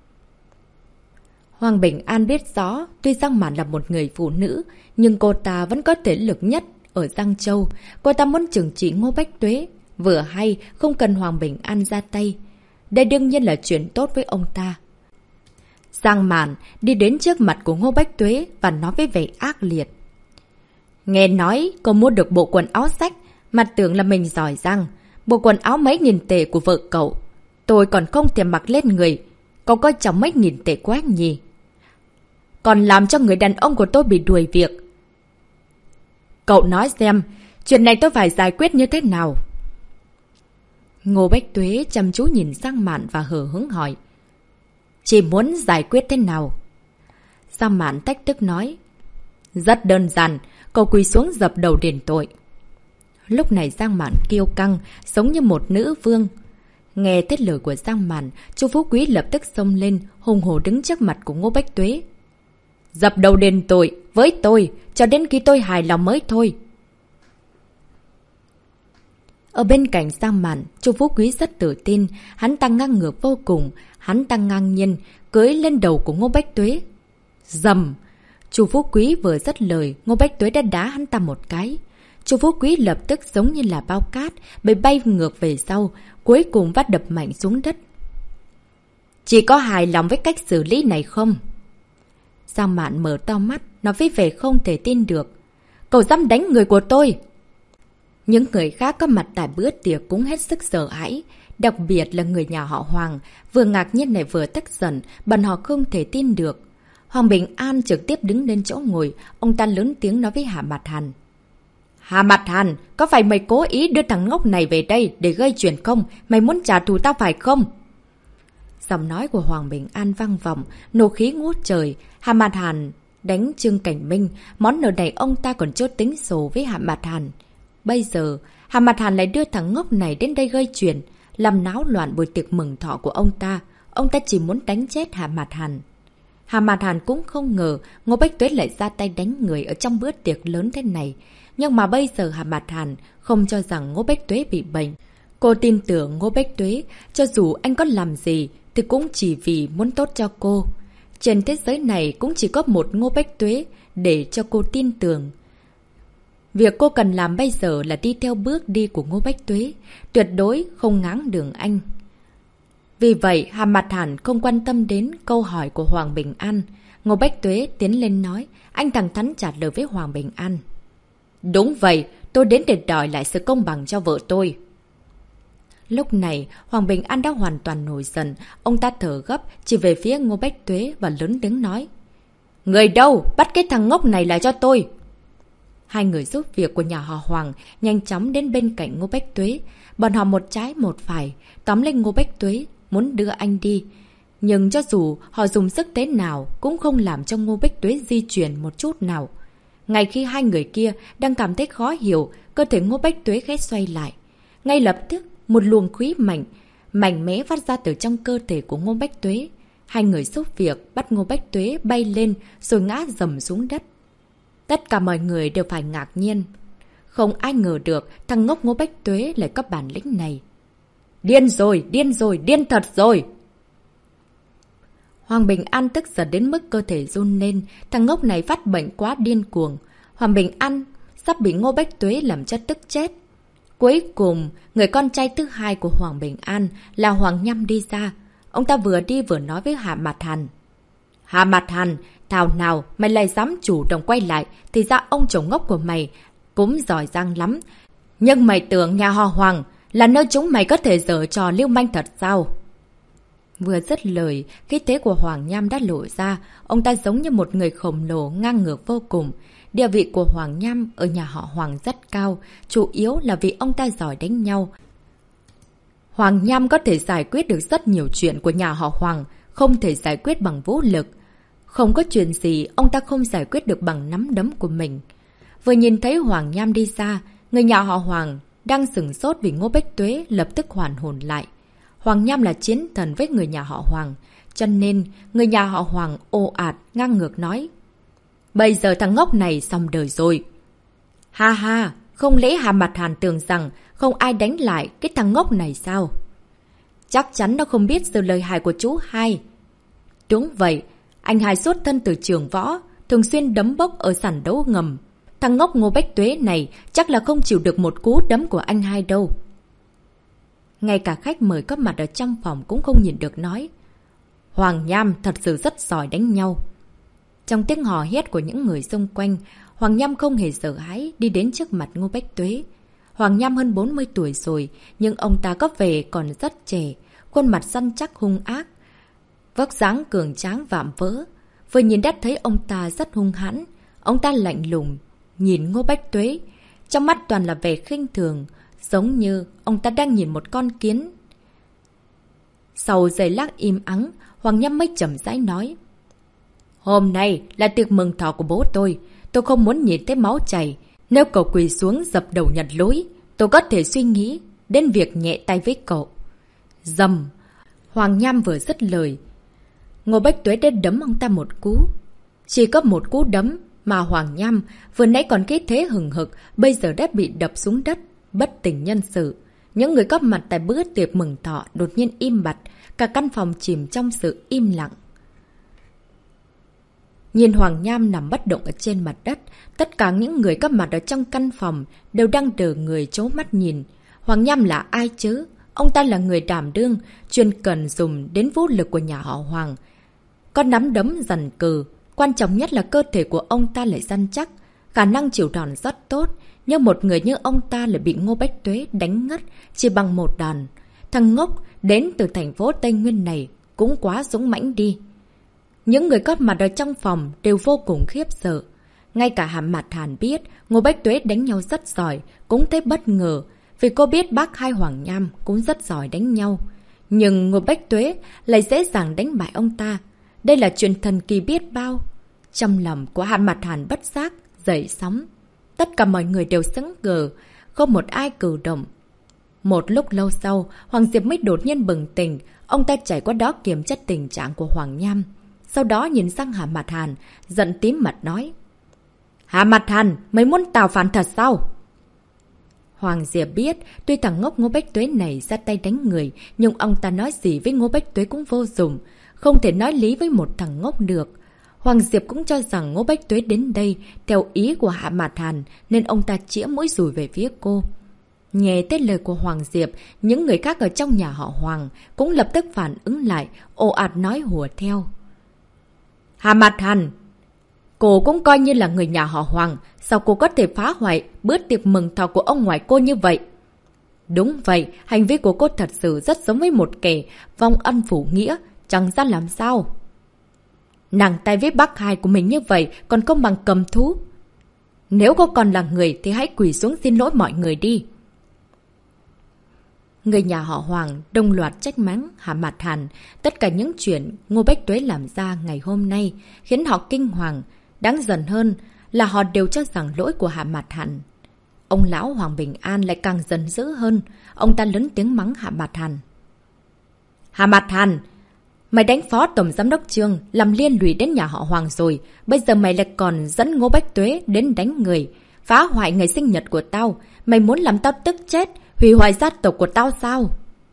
Hoàng Bình An biết rõ, tuy Giang Mạn là một người phụ nữ, nhưng cô ta vẫn có thể lực nhất ở Giang Châu. Cô ta muốn trừng trị Ngô Bách Tuế. Vừa hay, không cần Hoàng Bình An ra tay. Đây đương nhiên là chuyện tốt với ông ta. Giang Mạn đi đến trước mặt của Ngô Bách Tuế và nói với vẻ ác liệt. Nghe nói cô mua được bộ quần áo sách, mặt tưởng là mình giỏi giang. Bộ quần áo mấy nghìn tệ của vợ cậu, tôi còn không thể mặc lên người. Cậu coi trọng mấy nghìn tệ quá nhỉ? Còn làm cho người đàn ông của tôi bị đuổi việc. Cậu nói xem, chuyện này tôi phải giải quyết như thế nào? Ngô Bách Tuế chăm chú nhìn Giang Mạn và hờ hững hỏi. Chỉ muốn giải quyết thế nào? Giang Mạn tách tức nói. Rất đơn giản, cậu quỳ xuống dập đầu đền tội. Lúc này Giang Mạn kiêu căng, giống như một nữ vương. Nghe thấy lời của Giang Mạn, Chu Phú Quý lập tức xông lên, hùng hổ đứng trước mặt của Ngô Bách Tuế. Dập đầu đền tội, với tôi, cho đến khi tôi hài lòng mới thôi. Ở bên cạnh Giang Mạn, Chu Phú Quý rất tự tin, hắn ta ngang ngược vô cùng, hắn ta ngang nhiên, cưỡi lên đầu của Ngô Bách Tuế. Dầm! Chu Phú Quý vừa dứt lời, Ngô Bách Tuế đã đá hắn ta một cái. Chu Phú Quý lập tức giống như là bao cát, bị bay ngược về sau, cuối cùng vắt đập mạnh xuống đất. Chỉ có hài lòng với cách xử lý này không? Giang Mạn mở to mắt, nói với vẻ không thể tin được. Cậu dám đánh người của tôi! Những người khác có mặt tại bữa tiệc cũng hết sức sợ hãi, đặc biệt là người nhà họ Hoàng, vừa ngạc nhiên lại vừa tức giận, bọn họ không thể tin được. Hoàng Bình An trực tiếp đứng lên chỗ ngồi, ông ta lớn tiếng nói với Hạ Mạt Hàn. Hạ Mạt Hàn, có phải mày cố ý đưa thằng ngốc này về đây để gây chuyện không? Mày muốn trả thù tao phải không? Giọng nói của Hoàng Bình An vang vọng, nộ khí ngút trời. Hạ Mạt Hàn đánh Trương Cảnh Minh, món nợ này ông ta còn chưa tính sổ với Hạ Mạt Hàn. Bây giờ, Hạ Mạt Hàn lại đưa thằng ngốc này đến đây gây chuyện, làm náo loạn buổi tiệc mừng thọ của ông ta. Ông ta chỉ muốn đánh chết Hạ Mạt Hàn. Hạ Mạt Hàn cũng không ngờ Ngô Bách Tuế lại ra tay đánh người ở trong bữa tiệc lớn thế này. Nhưng mà bây giờ Hạ Mạt Hàn không cho rằng Ngô Bách Tuế bị bệnh. Cô tin tưởng Ngô Bách Tuế, cho dù anh có làm gì thì cũng chỉ vì muốn tốt cho cô. Trên thế giới này cũng chỉ có một Ngô Bách Tuế để cho cô tin tưởng. Việc cô cần làm bây giờ là đi theo bước đi của Ngô Bách Tuế, tuyệt đối không ngáng đường anh. Vì vậy, Hạ Mạt Hàn không quan tâm đến câu hỏi của Hoàng Bình An. Ngô Bách Tuế tiến lên nói, anh thẳng thắn trả lời với Hoàng Bình An. Đúng vậy, tôi đến để đòi lại sự công bằng cho vợ tôi. Lúc này, Hoàng Bình An đã hoàn toàn nổi giận, ông ta thở gấp, chỉ về phía Ngô Bách Tuế và lớn tiếng nói. Người đâu? Bắt cái thằng ngốc này lại cho tôi! Hai người giúp việc của nhà họ Hoàng nhanh chóng đến bên cạnh Ngô Bách Tuế. Bọn họ một trái một phải, tóm lên Ngô Bách Tuế, muốn đưa anh đi. Nhưng cho dù họ dùng sức thế nào, cũng không làm cho Ngô Bách Tuế di chuyển một chút nào. Ngay khi hai người kia đang cảm thấy khó hiểu, cơ thể Ngô Bách Tuế khẽ xoay lại. Ngay lập tức, một luồng khí mạnh, mạnh mẽ phát ra từ trong cơ thể của Ngô Bách Tuế. Hai người giúp việc bắt Ngô Bách Tuế bay lên rồi ngã dầm xuống đất. Tất cả mọi người đều phải ngạc nhiên. Không ai ngờ được thằng ngốc Ngô Bách Tuế lại có bản lĩnh này. Điên rồi, điên rồi, điên thật rồi! Hoàng Bình An tức giận đến mức cơ thể run lên. Thằng ngốc này phát bệnh quá điên cuồng. Hoàng Bình An sắp bị Ngô Bách Tuế làm cho tức chết. Cuối cùng, người con trai thứ hai của Hoàng Bình An là Hoàng Nhâm đi ra. Ông ta vừa đi vừa nói với Hạ Mạt Hàn. Hạ Mạt Hàn, thảo nào mày lại dám chủ động quay lại, thì ra ông chồng ngốc của mày cũng giỏi giang lắm. Nhưng mày tưởng nhà họ Hoàng là nơi chúng mày có thể giở trò lưu manh thật sao? Vừa dứt lời, khí thế của Hoàng Nham đã lộ ra, ông ta giống như một người khổng lồ ngang ngược vô cùng. Địa vị của Hoàng Nham ở nhà họ Hoàng rất cao, chủ yếu là vì ông ta giỏi đánh nhau. Hoàng Nham có thể giải quyết được rất nhiều chuyện của nhà họ Hoàng, không thể giải quyết bằng vũ lực. Không có chuyện gì ông ta không giải quyết được bằng nắm đấm của mình. Vừa nhìn thấy Hoàng Nham đi ra, người nhà họ Hoàng đang sửng sốt vì Ngô Bách Tuế lập tức hoàn hồn lại. Hoàng Nham là chiến thần với người nhà họ Hoàng, cho nên người nhà họ Hoàng ồ ạt ngang ngược nói. Bây giờ thằng ngốc này xong đời rồi. Ha ha, không lẽ Hạ Mạt Hàn tưởng rằng không ai đánh lại cái thằng ngốc này sao? Chắc chắn nó không biết sự lời hại của chú hai. Đúng vậy, anh hai xuất thân từ trường võ, thường xuyên đấm bốc ở sàn đấu ngầm. Thằng ngốc Ngô Bách Tuế này chắc là không chịu được một cú đấm của anh hai đâu. Ngay cả khách mời có mặt ở trong phòng cũng không nhìn được nói. Hoàng Nham thật sự rất giỏi đánh nhau. Trong tiếng hò hét của những người xung quanh, Hoàng Nham không hề sợ hãi đi đến trước mặt Ngô Bách Tuế. Hoàng Nham hơn bốn mươi tuổi rồi, nhưng ông ta có vẻ còn rất trẻ, khuôn mặt săn chắc hung ác, vóc dáng cường tráng vạm vỡ. Vừa nhìn đã thấy ông ta rất hung hãn, ông ta lạnh lùng nhìn Ngô Bách Tuế, trong mắt toàn là vẻ khinh thường, giống như ông ta đang nhìn một con kiến. Sau giây lát im ắng, Hoàng Nham mới chậm rãi nói. Hôm nay là tiệc mừng thọ của bố tôi, tôi không muốn nhìn thấy máu chảy. Nếu cậu quỳ xuống dập đầu nhận lỗi, tôi có thể suy nghĩ đến việc nhẹ tay với cậu. Dầm! Hoàng Nham vừa dứt lời, Ngô Bách Tuế đã đấm ông ta một cú. Chỉ có một cú đấm Mà Hoàng Nham vừa nãy còn khí thế hừng hực, bây giờ đã bị đập xuống đất, bất tỉnh nhân sự. Những người có mặt tại bữa tiệc mừng thọ đột nhiên im bặt, cả căn phòng chìm trong sự im lặng. Nhìn Hoàng Nham nằm bất động ở trên mặt đất, tất cả những người có mặt ở trong căn phòng đều đang đờ người trố mắt nhìn. Hoàng Nham là ai chứ? Ông ta là người đảm đương, chuyên cần dùng đến vũ lực của nhà họ Hoàng. Có nắm đấm dần cừ, quan trọng nhất là cơ thể của ông ta lại săn chắc, khả năng chịu đòn rất tốt. Nhưng một người như ông ta lại bị Ngô Bách Tuế đánh ngất chỉ bằng một đòn. Thằng ngốc đến từ thành phố Tây Nguyên này cũng quá dũng mãnh đi. Những người có mặt ở trong phòng đều vô cùng khiếp sợ. Ngay cả Hạ Mạt Hàn biết Ngô Bách Tuế đánh nhau rất giỏi, cũng thấy bất ngờ. Vì cô biết bác hai Hoàng Nham cũng rất giỏi đánh nhau. Nhưng Ngô Bách Tuế lại dễ dàng đánh bại ông ta. Đây là chuyện thần kỳ biết bao. Trong lòng của Hạ Mạt Hàn bất giác dậy sóng. Tất cả mọi người đều sững ngờ, không một ai cử động. Một lúc lâu sau, Hoàng Diệp mới đột nhiên bừng tỉnh. Ông ta chạy qua đó kiểm tra tình trạng của Hoàng Nham. Sau đó nhìn sang Hạ Mạt Hàn, giận tím mặt nói: Hạ Mạt Hàn, mày muốn tào phản thật sao? Hoàng Diệp biết, tuy thằng ngốc Ngô Bách Tuế này ra tay đánh người, nhưng ông ta nói gì với Ngô Bách Tuế cũng vô dụng, không thể nói lý với một thằng ngốc được. Hoàng Diệp cũng cho rằng Ngô Bách Tuế đến đây theo ý của Hạ Mạt Hàn, nên ông ta chĩa mũi dùi về phía cô. Nghe tới lời của Hoàng Diệp, những người khác ở trong nhà họ Hoàng cũng lập tức phản ứng lại, ồ ạt nói hùa theo. Hạ Mạt Hàn, cô cũng coi như là người nhà họ Hoàng, sao cô có thể phá hoại bữa tiệc mừng thọ của ông ngoại cô như vậy? Đúng vậy, hành vi của cô thật sự rất giống với một kẻ vong ân phụ nghĩa, chẳng ra làm sao. Nàng tay với bác hai của mình như vậy còn không bằng cầm thú. Nếu cô còn là người thì hãy quỳ xuống xin lỗi mọi người đi. Người nhà họ Hoàng đồng loạt trách mắng Hạ Mạt Hàn. Tất cả những chuyện Ngô Bách Tuế làm ra ngày hôm nay khiến họ kinh hoàng. Đáng giận hơn là họ đều cho rằng lỗi của Hạ Mạt Hàn. Ông lão Hoàng Bình An lại càng giận dữ hơn. Ông ta lớn tiếng mắng Hạ Mạt Hàn. Hạ Mạt Hàn, mày đánh phó tổng giám đốc Trương, làm liên lụy đến nhà họ Hoàng rồi. Bây giờ mày lại còn dẫn Ngô Bách Tuế đến đánh người, phá hoại ngày sinh nhật của tao. Mày muốn làm tao tức chết, hủy hoại gia tộc của tao sao?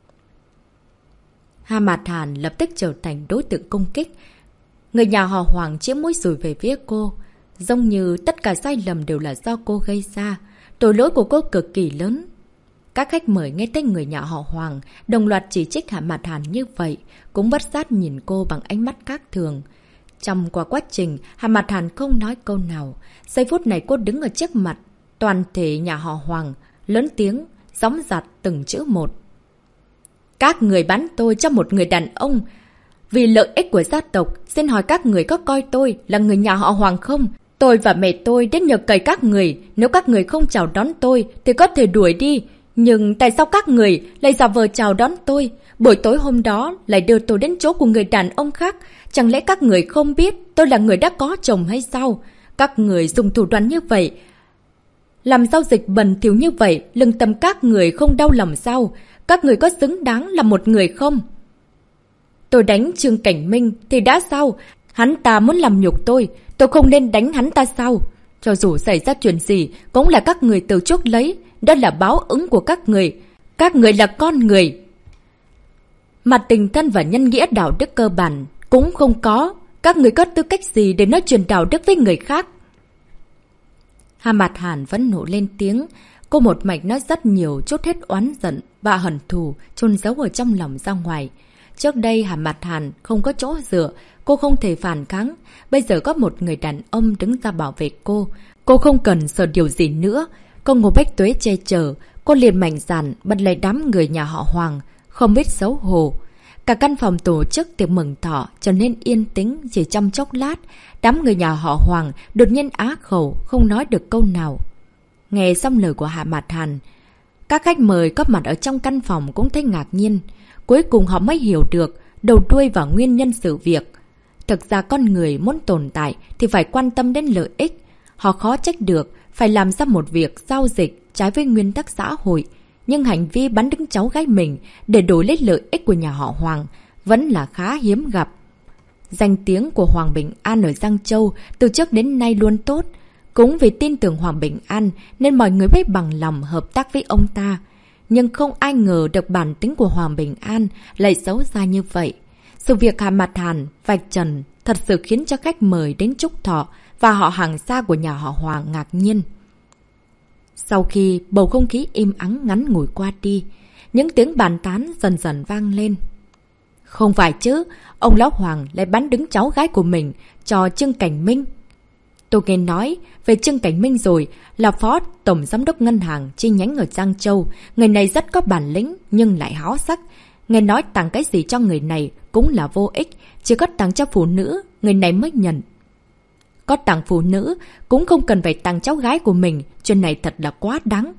Hạ Mạt Hàn lập tức trở thành đối tượng công kích. Người nhà họ Hoàng chĩa mũi dùi về phía cô. Giống như tất cả sai lầm đều là do cô gây ra. Tội lỗi của cô cực kỳ lớn. Các khách mời nghe thấy người nhà họ Hoàng đồng loạt chỉ trích Hạ Mạt Hàn như vậy, cũng bất giác nhìn cô bằng ánh mắt khác thường. Trong qua quá trình, Hạ Mạt Hàn không nói câu nào. Giây phút này cô đứng ở trước mặt toàn thể nhà họ Hoàng, lớn tiếng, gióng giặt từng chữ một. Các người bán tôi cho một người đàn ông vì lợi ích của gia tộc, xin hỏi các người có coi tôi là người nhà họ Hoàng không? Tôi và mẹ tôi đến nhờ cậy các người, nếu các người không chào đón tôi thì có thể đuổi đi. Nhưng tại sao các người lại giả vờ chào đón tôi? Buổi tối hôm đó lại đưa tôi đến chỗ của người đàn ông khác. Chẳng lẽ các người không biết tôi là người đã có chồng hay sao? Các người dùng thủ đoạn như vậy, làm giao dịch bẩn thỉu như vậy, lương tâm các người không đau lòng sao? Các người có xứng đáng là một người không? Tôi đánh Trương Cảnh Minh thì đã sao? Hắn ta muốn làm nhục tôi, tôi không nên đánh hắn ta sao? Cho dù xảy ra chuyện gì, cũng là các người từ chuốc lấy. Đó là báo ứng của các người. Các người là con người. Mặt tình thân và nhân nghĩa đạo đức cơ bản cũng không có. Các người có tư cách gì để nói chuyện đạo đức với người khác? Hạ Mạt Hàn vẫn nổ lên tiếng. Cô một mạch nói rất nhiều, chút hết oán giận và hận thù chôn giấu ở trong lòng ra ngoài. Trước đây Hạ Mạt Hàn không có chỗ dựa, cô không thể phản kháng. Bây giờ có một người đàn ông đứng ra bảo vệ cô. Cô không cần sợ điều gì nữa. Cô Ngô Bách Tuế che chở, cô liền mạnh dạn bật lấy đám người nhà họ Hoàng, không biết xấu hổ. Cả căn phòng tổ chức tiệc mừng thọ trở nên yên tĩnh chỉ trong chốc lát. Đám người nhà họ Hoàng đột nhiên á khẩu, không nói được câu nào. Nghe xong lời của Hạ Mạt Hàn, các khách mời có mặt ở trong căn phòng cũng thấy ngạc nhiên. Cuối cùng họ mới hiểu được đầu đuôi và nguyên nhân sự việc. Thực ra con người muốn tồn tại thì phải quan tâm đến lợi ích. Họ khó trách được phải làm ra một việc giao dịch trái với nguyên tắc xã hội. Nhưng hành vi bắn đứng cháu gái mình để đổi lấy lợi ích của nhà họ Hoàng vẫn là khá hiếm gặp. Danh tiếng của Hoàng Bình An ở Giang Châu từ trước đến nay luôn tốt. Cũng vì tin tưởng Hoàng Bình An nên mọi người mới bằng lòng hợp tác với ông ta. Nhưng không ai ngờ được bản tính của Hoàng Bình An lại xấu xa như vậy. Sự việc Hà Mặt Hàn, vạch trần thật sự khiến cho khách mời đến chúc thọ và họ hàng xa của nhà họ Hoàng ngạc nhiên. Sau khi bầu không khí im ắng ngắn ngủi qua đi, những tiếng bàn tán dần dần vang lên. Không phải chứ, ông lão Hoàng lại bắn đứng cháu gái của mình cho Trương Cảnh Minh. Tôi nghe nói về Trương Cảnh Minh rồi, là phó tổng giám đốc ngân hàng chi nhánh ở Giang Châu. Người này rất có bản lĩnh nhưng lại háo sắc. Nghe nói tặng cái gì cho người này cũng là vô ích, chỉ có tặng cho phụ nữ, người này mới nhận. Có tặng phụ nữ cũng không cần phải tặng cháu gái của mình, chuyện này thật là quá đáng.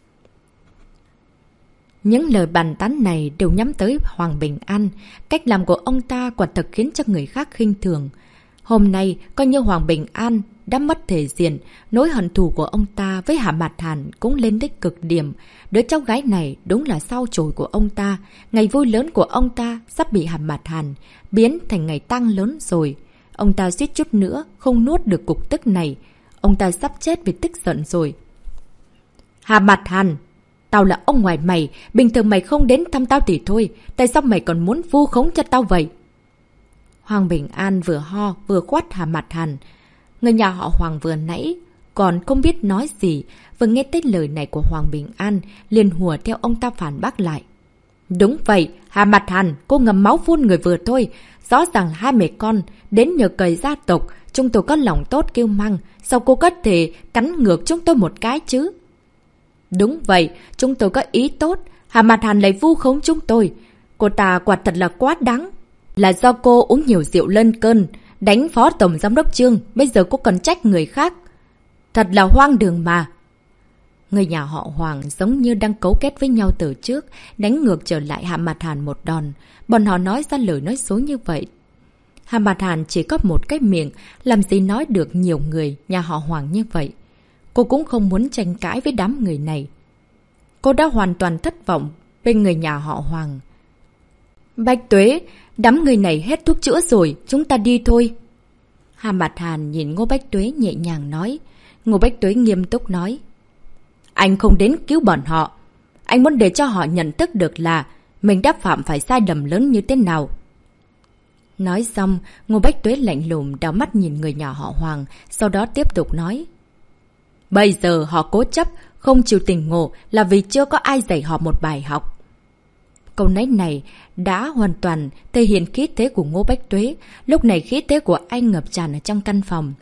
Những lời bàn tán này đều nhắm tới Hoàng Bình An. Cách làm của ông ta quả thật khiến cho người khác khinh thường. Hôm nay, coi như Hoàng Bình An đã mất thể diện, nỗi hận thù của ông ta với Hạ Mạt Hàn cũng lên đến cực điểm. Đứa cháu gái này đúng là sao chổi của ông ta. Ngày vui lớn của ông ta sắp bị Hạ Mạt Hàn biến thành ngày tang lớn rồi. Ông ta suýt chút nữa không nuốt được cục tức này. Ông ta sắp chết vì tức giận rồi. Hạ Mạt Hàn, tao là ông ngoài mày, bình thường mày không đến thăm tao thì thôi, tại sao mày còn muốn vu khống cho tao vậy? Hoàng Bình An vừa ho vừa quát Hạ Mạt Hàn. Người nhà họ Hoàng vừa nãy còn không biết nói gì, vừa nghe tới lời này của Hoàng Bình An liền hùa theo ông ta phản bác lại. Đúng vậy, Hạ Mạt Hàn, cô ngầm máu phun người vừa thôi. Rõ ràng hai mẹ con đến nhờ cầy gia tộc, chúng tôi có lòng tốt kêu mang, sao cô có thể cắn ngược chúng tôi một cái chứ? Đúng vậy, chúng tôi có ý tốt, Hạ Mạt Hàn lại vu khống chúng tôi. Cô ta quả thật là quá đáng. Là do cô uống nhiều rượu lên cơn, đánh phó tổng giám đốc Trương, bây giờ cô còn trách người khác. Thật là hoang đường mà. Người nhà họ Hoàng giống như đang cấu kết với nhau từ trước, đánh ngược trở lại Hạ Mạt Hàn một đòn. Bọn họ nói ra lời nói số như vậy. Hạ Mạt Hàn chỉ có một cái miệng, làm gì nói được nhiều người nhà họ Hoàng như vậy. Cô cũng không muốn tranh cãi với đám người này. Cô đã hoàn toàn thất vọng bên người nhà họ Hoàng. Bạch Tuế, đám người này hết thuốc chữa rồi, chúng ta đi thôi. Hạ Mạt Hàn nhìn Ngô Bách Tuế nhẹ nhàng nói. Ngô Bách Tuế nghiêm túc nói. Anh không đến cứu bọn họ. Anh muốn để cho họ nhận thức được là mình đã phạm phải sai lầm lớn như thế nào. Nói xong, Ngô Bách Tuế lạnh lùng đảo mắt nhìn người nhà họ Hoàng, sau đó tiếp tục nói. Bây giờ họ cố chấp, không chịu tỉnh ngộ là vì chưa có ai dạy họ một bài học. Câu nói này đã hoàn toàn thể hiện khí thế của Ngô Bách Tuế. Lúc này khí thế của anh ngập tràn ở trong căn phòng.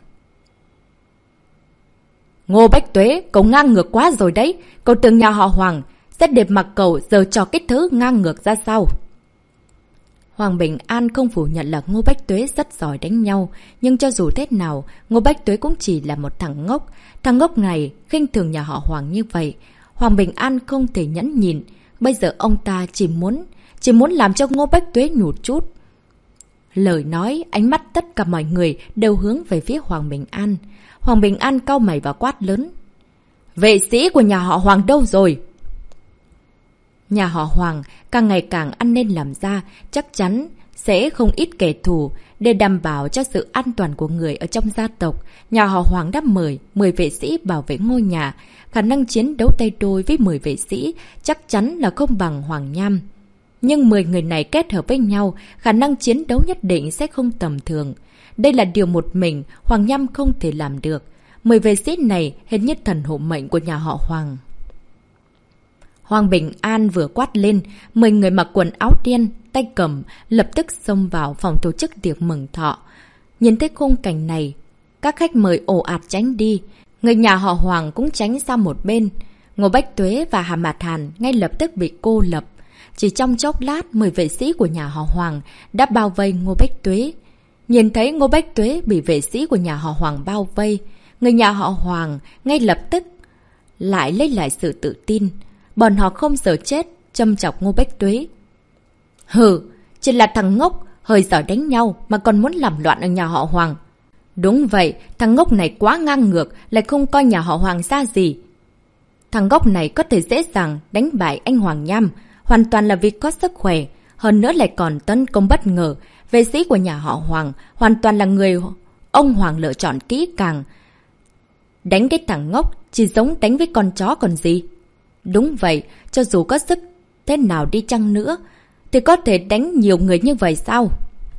Ngô Bách Tuế, cậu ngang ngược quá rồi đấy. Cậu tưởng nhà họ Hoàng sẽ đẹp mặc cậu giờ cho cái thứ ngang ngược ra sao? Hoàng Bình An không phủ nhận là Ngô Bách Tuế rất giỏi đánh nhau. Nhưng cho dù thế nào, Ngô Bách Tuế cũng chỉ là một thằng ngốc. Thằng ngốc này khinh thường nhà họ Hoàng như vậy. Hoàng Bình An không thể nhẫn nhịn. Bây giờ ông ta chỉ muốn, chỉ muốn làm cho Ngô Bách Tuế nhụt chút. Lời nói, ánh mắt tất cả mọi người đều hướng về phía Hoàng Bình An. Hoàng Bình An cau mày và quát lớn. Vệ sĩ của nhà họ Hoàng đâu rồi? Nhà họ Hoàng càng ngày càng ăn nên làm ra, chắc chắn sẽ không ít kẻ thù. Để đảm bảo cho sự an toàn của người ở trong gia tộc, nhà họ Hoàng đã mời mười vệ sĩ bảo vệ ngôi nhà. Khả năng chiến đấu tay đôi với mười vệ sĩ chắc chắn là không bằng Hoàng Nham. Nhưng mười người này kết hợp với nhau, khả năng chiến đấu nhất định sẽ không tầm thường. Đây là điều một mình Hoàng Nham không thể làm được. Mười vệ sĩ này hình như thần hộ mệnh của nhà họ Hoàng. Hoàng Bình An vừa quát lên, mười người mặc quần áo đen, tay cầm, lập tức xông vào phòng tổ chức tiệc mừng thọ. Nhìn thấy khung cảnh này, các khách mời ồ ạt tránh đi. Người nhà họ Hoàng cũng tránh sang một bên. Ngô Bách Tuế và Hạ Mạt Hàn ngay lập tức bị cô lập. Chỉ trong chốc lát, mười vệ sĩ của nhà họ Hoàng đã bao vây Ngô Bách Tuế. Nhìn thấy Ngô Bách Tuế bị vệ sĩ của nhà họ Hoàng bao vây, người nhà họ Hoàng ngay lập tức lại lấy lại sự tự tin. Bọn họ không sợ chết, châm chọc Ngô Bách Tuế. Hừ, chỉ là thằng ngốc, hơi giỏi đánh nhau mà còn muốn làm loạn ở nhà họ Hoàng. Đúng vậy, thằng ngốc này quá ngang ngược, lại không coi nhà họ Hoàng ra gì. Thằng ngốc này có thể dễ dàng đánh bại anh Hoàng Nham, hoàn toàn là vì có sức khỏe, hơn nữa lại còn tấn công bất ngờ. Vệ sĩ của nhà họ Hoàng hoàn toàn là người ông Hoàng lựa chọn kỹ càng. Đánh cái thằng ngốc chỉ giống đánh với con chó còn gì. Đúng vậy, cho dù có sức thế nào đi chăng nữa thì có thể đánh nhiều người như vậy sao?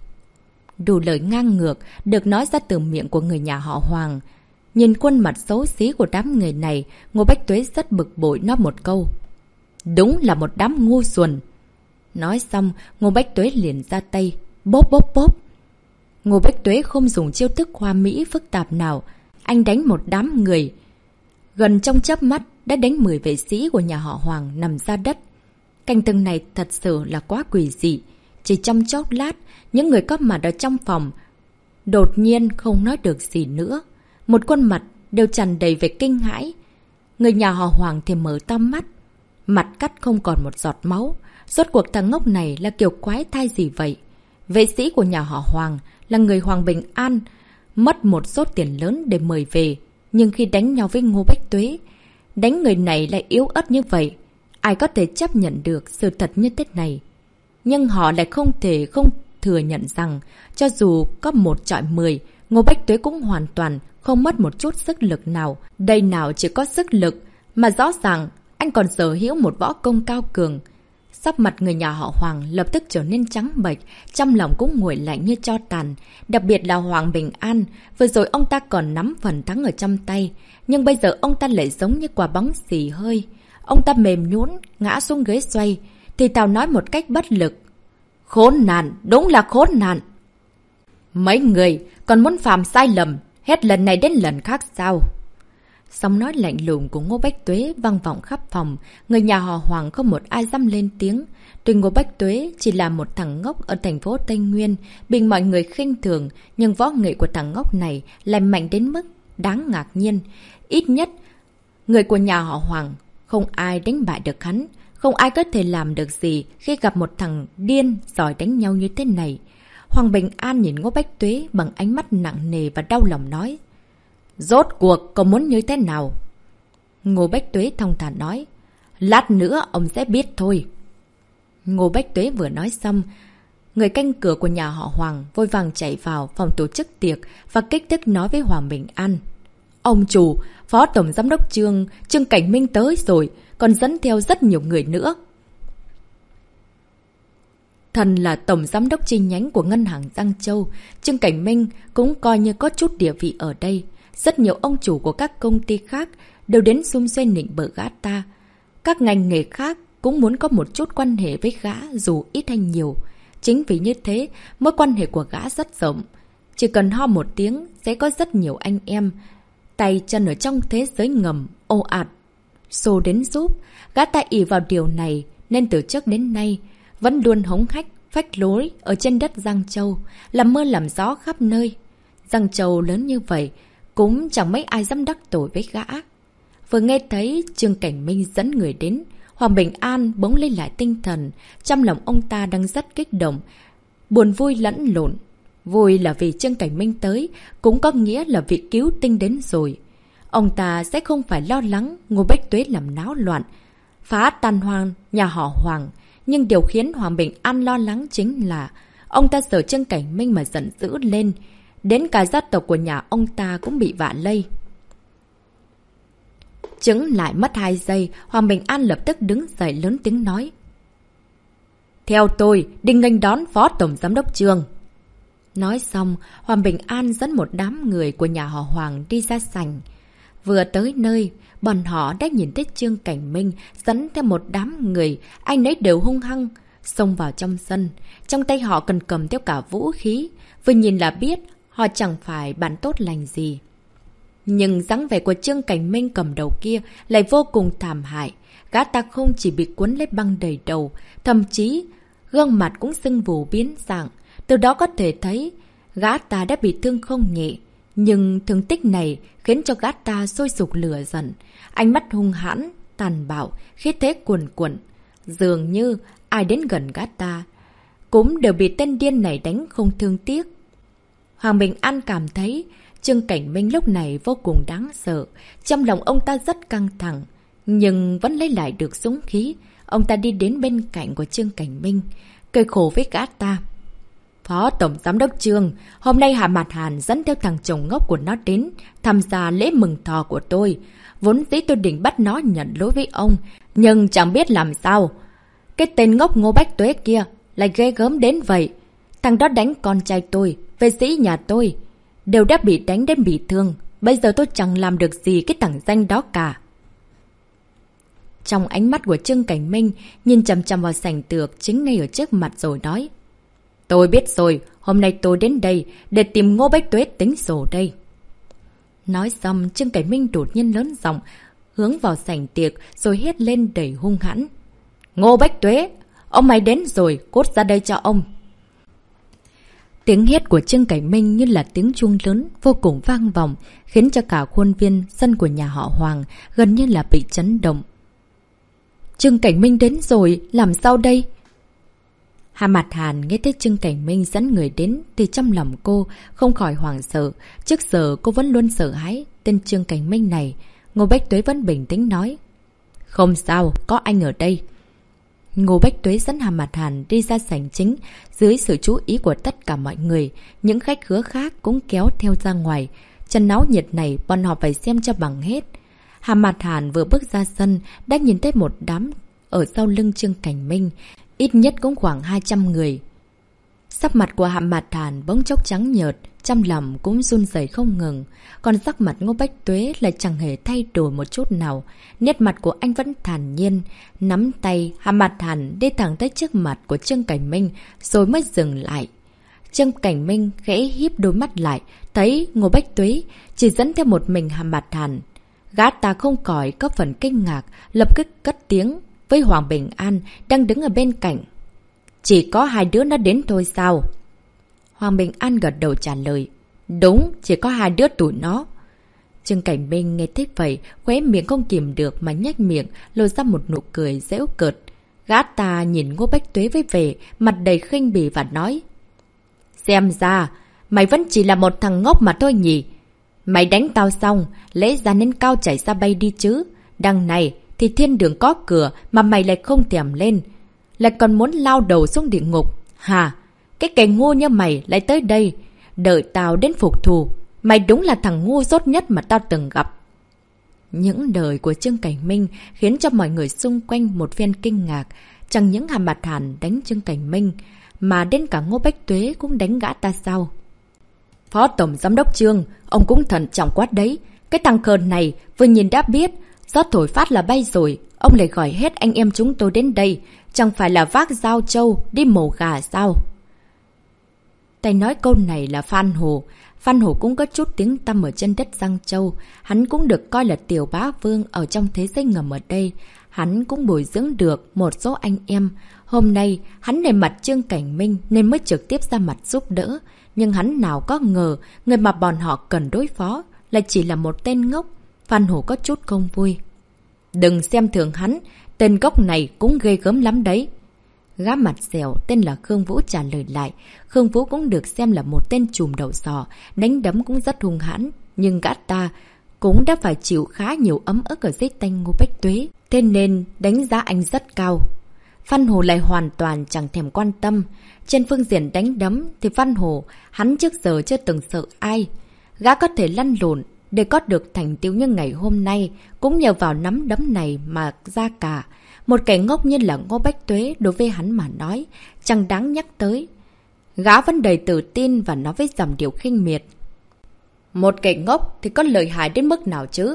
Đủ lời ngang ngược được nói ra từ miệng của người nhà họ Hoàng. Nhìn khuôn mặt xấu xí của đám người này, Ngô Bách Tuế rất bực bội nói một câu. Đúng là một đám ngu xuẩn. Nói xong, Ngô Bách Tuế liền ra tay. Bốp bốp bốp. Ngô Bách Tuế không dùng chiêu thức hoa mỹ phức tạp nào. Anh đánh một đám người. Gần trong chớp mắt đã đánh mười vệ sĩ của nhà họ Hoàng nằm ra đất. Cảnh tượng này thật sự là quá quỷ dị. Chỉ trong chốc lát, những người có mặt ở trong phòng đột nhiên không nói được gì nữa. Một khuôn mặt đều tràn đầy vẻ kinh hãi. Người nhà họ Hoàng thì mở to mắt. Mặt cắt không còn một giọt máu. Rốt cuộc thằng ngốc này là kiểu quái thai gì vậy? Vệ sĩ của nhà họ Hoàng là người Hoàng Bình An, mất một số tiền lớn để mời về. Nhưng khi đánh nhau với Ngô Bách Tuế, đánh người này lại yếu ớt như vậy. Ai có thể chấp nhận được sự thật như thế này? Nhưng họ lại không thể không thừa nhận rằng, cho dù có một chọi mười, Ngô Bách Tuế cũng hoàn toàn không mất một chút sức lực nào. Đây nào chỉ có sức lực, mà rõ ràng anh còn sở hữu một võ công cao cường. Sắc mặt người nhà họ Hoàng lập tức trở nên trắng bệch, trong lòng cũng nguội lạnh như tro tàn. Đặc biệt là Hoàng Bình An, vừa rồi ông ta còn nắm phần thắng ở trong tay, nhưng bây giờ ông ta lại giống như quả bóng xì hơi. Ông ta mềm nhũn ngã xuống ghế xoay, thì Tào nói một cách bất lực. Khốn nạn, đúng là khốn nạn. Mấy người còn muốn phạm sai lầm, hết lần này đến lần khác sao? Giọng nói lạnh lùng của Ngô Bách Tuế vang vọng khắp phòng, người nhà họ Hoàng không một ai dám lên tiếng. Tuy Ngô Bách Tuế chỉ là một thằng ngốc ở thành phố Tây Nguyên, bị mọi người khinh thường, nhưng võ nghệ của thằng ngốc này lại mạnh đến mức đáng ngạc nhiên. Ít nhất, người của nhà họ Hoàng không ai đánh bại được hắn, không ai có thể làm được gì khi gặp một thằng điên giỏi đánh nhau như thế này. Hoàng Bình An nhìn Ngô Bách Tuế bằng ánh mắt nặng nề và đau lòng nói. Rốt cuộc cậu muốn như thế nào? Ngô Bách Tuế thong thả nói. Lát nữa ông sẽ biết thôi. Ngô Bách Tuế vừa nói xong, người canh cửa của nhà họ Hoàng vội vàng chạy vào phòng tổ chức tiệc và kích thích nói với Hoàng Bình An. Ông chủ, Phó Tổng Giám đốc Trương, Trương Cảnh Minh tới rồi, còn dẫn theo rất nhiều người nữa. Thần là Tổng Giám đốc chi nhánh của Ngân hàng Giang Châu, Trương Cảnh Minh cũng coi như có chút địa vị ở đây. Rất nhiều ông chủ của các công ty khác đều đến xung xoay nịnh bợ gã ta. Các ngành nghề khác cũng muốn có một chút quan hệ với gã dù ít hay nhiều. Chính vì như thế, mối quan hệ của gã rất rộng. Chỉ cần ho một tiếng sẽ có rất nhiều anh em tay chân ở trong thế giới ngầm, ồ ạt, xô đến giúp. Gã ta ỷ vào điều này nên từ trước đến nay vẫn luôn hống hách, phách lối ở trên đất Giang Châu, làm mưa làm gió khắp nơi. Giang Châu lớn như vậy, cũng chẳng mấy ai dám đắc tội với gã. Vừa nghe thấy Trương Cảnh Minh dẫn người đến, Hoàng Bình An bỗng lấy lại tinh thần. Trong lòng ông ta đang rất kích động, buồn vui lẫn lộn. Vui là vì Trương Cảnh Minh tới, cũng có nghĩa là vị cứu tinh đến rồi. Ông ta sẽ không phải lo lắng Ngô Bách Tuế làm náo loạn, phá tan hoang nhà họ Hoàng. Nhưng điều khiến Hoàng Bình An lo lắng chính là ông ta sợ Trương Cảnh Minh mà giận dữ lên, đến cả gia tộc của nhà ông ta cũng bị vạ lây. Chứng lại mất hai giây, Hoàng Bình An lập tức đứng dậy lớn tiếng nói. Theo tôi, đi nghênh đón Phó Tổng Giám đốc Trương. Nói xong, Hoàng Bình An dẫn một đám người của nhà họ Hoàng đi ra sảnh. Vừa tới nơi, bọn họ đã nhìn thấy Trương Cảnh Minh dẫn theo một đám người, anh ấy đều hung hăng, xông vào trong sân. Trong tay họ cần cầm theo cả vũ khí, vừa nhìn là biết họ chẳng phải bạn tốt lành gì. Nhưng dáng vẻ của Trương Cảnh Minh cầm đầu kia lại vô cùng thảm hại. Gã ta không chỉ bị cuốn lấy băng đầy đầu, thậm chí gương mặt cũng sưng vù biến dạng. Từ đó có thể thấy gã ta đã bị thương không nhẹ. Nhưng thương tích này khiến cho gã ta sôi sục lửa giận. Ánh mắt hung hãn, tàn bạo, khí thế cuồn cuộn. Dường như ai đến gần gã ta cũng đều bị tên điên này đánh không thương tiếc. Hoàng Bình An cảm thấy Trương Cảnh Minh lúc này vô cùng đáng sợ. Trong lòng ông ta rất căng thẳng, nhưng vẫn lấy lại được dũng khí. Ông ta đi đến bên cạnh của Trương Cảnh Minh, cười khổ với gã ta. Phó Tổng Giám đốc Trương, hôm nay Hạ Mạt Hàn dẫn theo thằng chồng ngốc của nó đến tham gia lễ mừng thọ của tôi. Vốn dĩ tôi định bắt nó nhận lỗi với ông, nhưng chẳng biết làm sao. Cái tên ngốc Ngô Bách Tuế kia lại ghê gớm đến vậy. Thằng đó đánh con trai tôi, vệ sĩ nhà tôi, đều đã bị đánh đến bị thương. Bây giờ tôi chẳng làm được gì cái thằng danh đó cả. Trong ánh mắt của Trương Cảnh Minh, nhìn chằm chằm vào sảnh tược chính ngay ở trước mặt rồi nói. Tôi biết rồi, hôm nay tôi đến đây để tìm Ngô Bách Tuế tính sổ đây. Nói xong, Trương Cảnh Minh đột nhiên lớn giọng, hướng vào sảnh tiệc rồi hét lên đầy hung hãn. Ngô Bách Tuế, ông mày đến rồi, cút ra đây cho ông. Tiếng hét của Trương Cảnh Minh như là tiếng chuông lớn, vô cùng vang vọng, khiến cho cả khuôn viên sân của nhà họ Hoàng gần như là bị chấn động. Trương Cảnh Minh đến rồi, làm sao đây? Hạ Mạt Hàn nghe thấy Trương Cảnh Minh dẫn người đến thì trong lòng cô không khỏi hoảng sợ. Trước giờ cô vẫn luôn sợ hãi tên Trương Cảnh Minh này. Ngô Bách Tuế vẫn bình tĩnh nói. Không sao, có anh ở đây. Ngô Bách Tuế dẫn Hạ Mạt Hàn đi ra sảnh chính. Dưới sự chú ý của tất cả mọi người, những khách khứa khác cũng kéo theo ra ngoài. Trận náo nhiệt này bọn họ phải xem cho bằng hết. Hạ Mạt Hàn vừa bước ra sân đã nhìn thấy một đám ở sau lưng Trương Cảnh Minh. Ít nhất cũng khoảng hai trăm người. Sắc mặt của Hạ Mạt Hàn bỗng chốc trắng nhợt, trong lòng cũng run rẩy không ngừng. Còn sắc mặt Ngô Bách Tuế lại chẳng hề thay đổi một chút nào. Nét mặt của anh vẫn thản nhiên. Nắm tay Hạ Mạt Hàn đi thẳng tới trước mặt của Trương Cảnh Minh rồi mới dừng lại. Trương Cảnh Minh khẽ híp đôi mắt lại, thấy Ngô Bách Tuế chỉ dẫn theo một mình Hạ Mạt Hàn. Gã ta không khỏi có phần kinh ngạc, lập tức cất tiếng với Hoàng Bình An đang đứng ở bên cạnh. Chỉ có hai đứa nó đến thôi sao? Hoàng Bình An gật đầu trả lời. Đúng, chỉ có hai đứa tụi nó. Trương Cảnh Minh nghe thích vậy, khóe miệng không kìm được mà nhếch miệng, lôi ra một nụ cười giễu cợt. Gã ta nhìn Ngô Bách Tuế với vẻ, mặt đầy khinh bỉ và nói. Xem ra, mày vẫn chỉ là một thằng ngốc mà thôi nhỉ. Mày đánh tao xong, lẽ ra nên cao chảy ra bay đi chứ. Đằng này thì thiên đường có cửa mà mày lại không thèm lên. Lại còn muốn lao đầu xuống địa ngục. Hà, cái kẻ ngu như mày lại tới đây. Đợi tao đến phục thù. Mày đúng là thằng ngu dốt nhất mà tao từng gặp. Những lời của Trương Cảnh Minh khiến cho mọi người xung quanh một phen kinh ngạc. Chẳng những Hạ Mạt Hàn đánh Trương Cảnh Minh, mà đến cả Ngô Bách Tuế cũng đánh gã ta sao? Phó Tổng Giám đốc Trương, ông cũng thận trọng quá đấy. Cái thằng khờn này vừa nhìn đã biết, gió thổi phát là bay rồi. Ông lại gọi hết anh em chúng tôi đến đây. Chẳng phải là vác dao trâu đi mổ gà sao? Tay nói câu này là Phan Hồ. Phan Hồ cũng có chút tiếng tăm ở trên đất Giang Châu. Hắn cũng được coi là tiểu bá vương ở trong thế giới ngầm ở đây. Hắn cũng bồi dưỡng được một số anh em. Hôm nay, hắn nề mặt Trương Cảnh Minh nên mới trực tiếp ra mặt giúp đỡ. Nhưng hắn nào có ngờ, người mà bọn họ cần đối phó lại chỉ là một tên ngốc. Phan Hổ có chút không vui. Đừng xem thường hắn, tên gốc này cũng ghê gớm lắm đấy. Gã mặt dẻo tên là Khương Vũ trả lời lại. Khương Vũ cũng được xem là một tên trùm đầu sò, đánh đấm cũng rất hung hãn. Nhưng gã ta cũng đã phải chịu khá nhiều ấm ức ở dưới tay Ngô Bách Tuế, thế nên đánh giá anh rất cao. Phan Hồ lại hoàn toàn chẳng thèm quan tâm. Trên phương diện đánh đấm thì Phan Hồ, hắn trước giờ chưa từng sợ ai. Gã có thể lăn lộn để có được thành tựu như ngày hôm nay, cũng nhờ vào nắm đấm này mà ra cả. Một kẻ ngốc như là Ngô Bách Tuế đối với hắn mà nói, chẳng đáng nhắc tới. Gã vẫn đầy tự tin và nói với giọng điệu khinh miệt. Một kẻ ngốc thì có lợi hại đến mức nào chứ?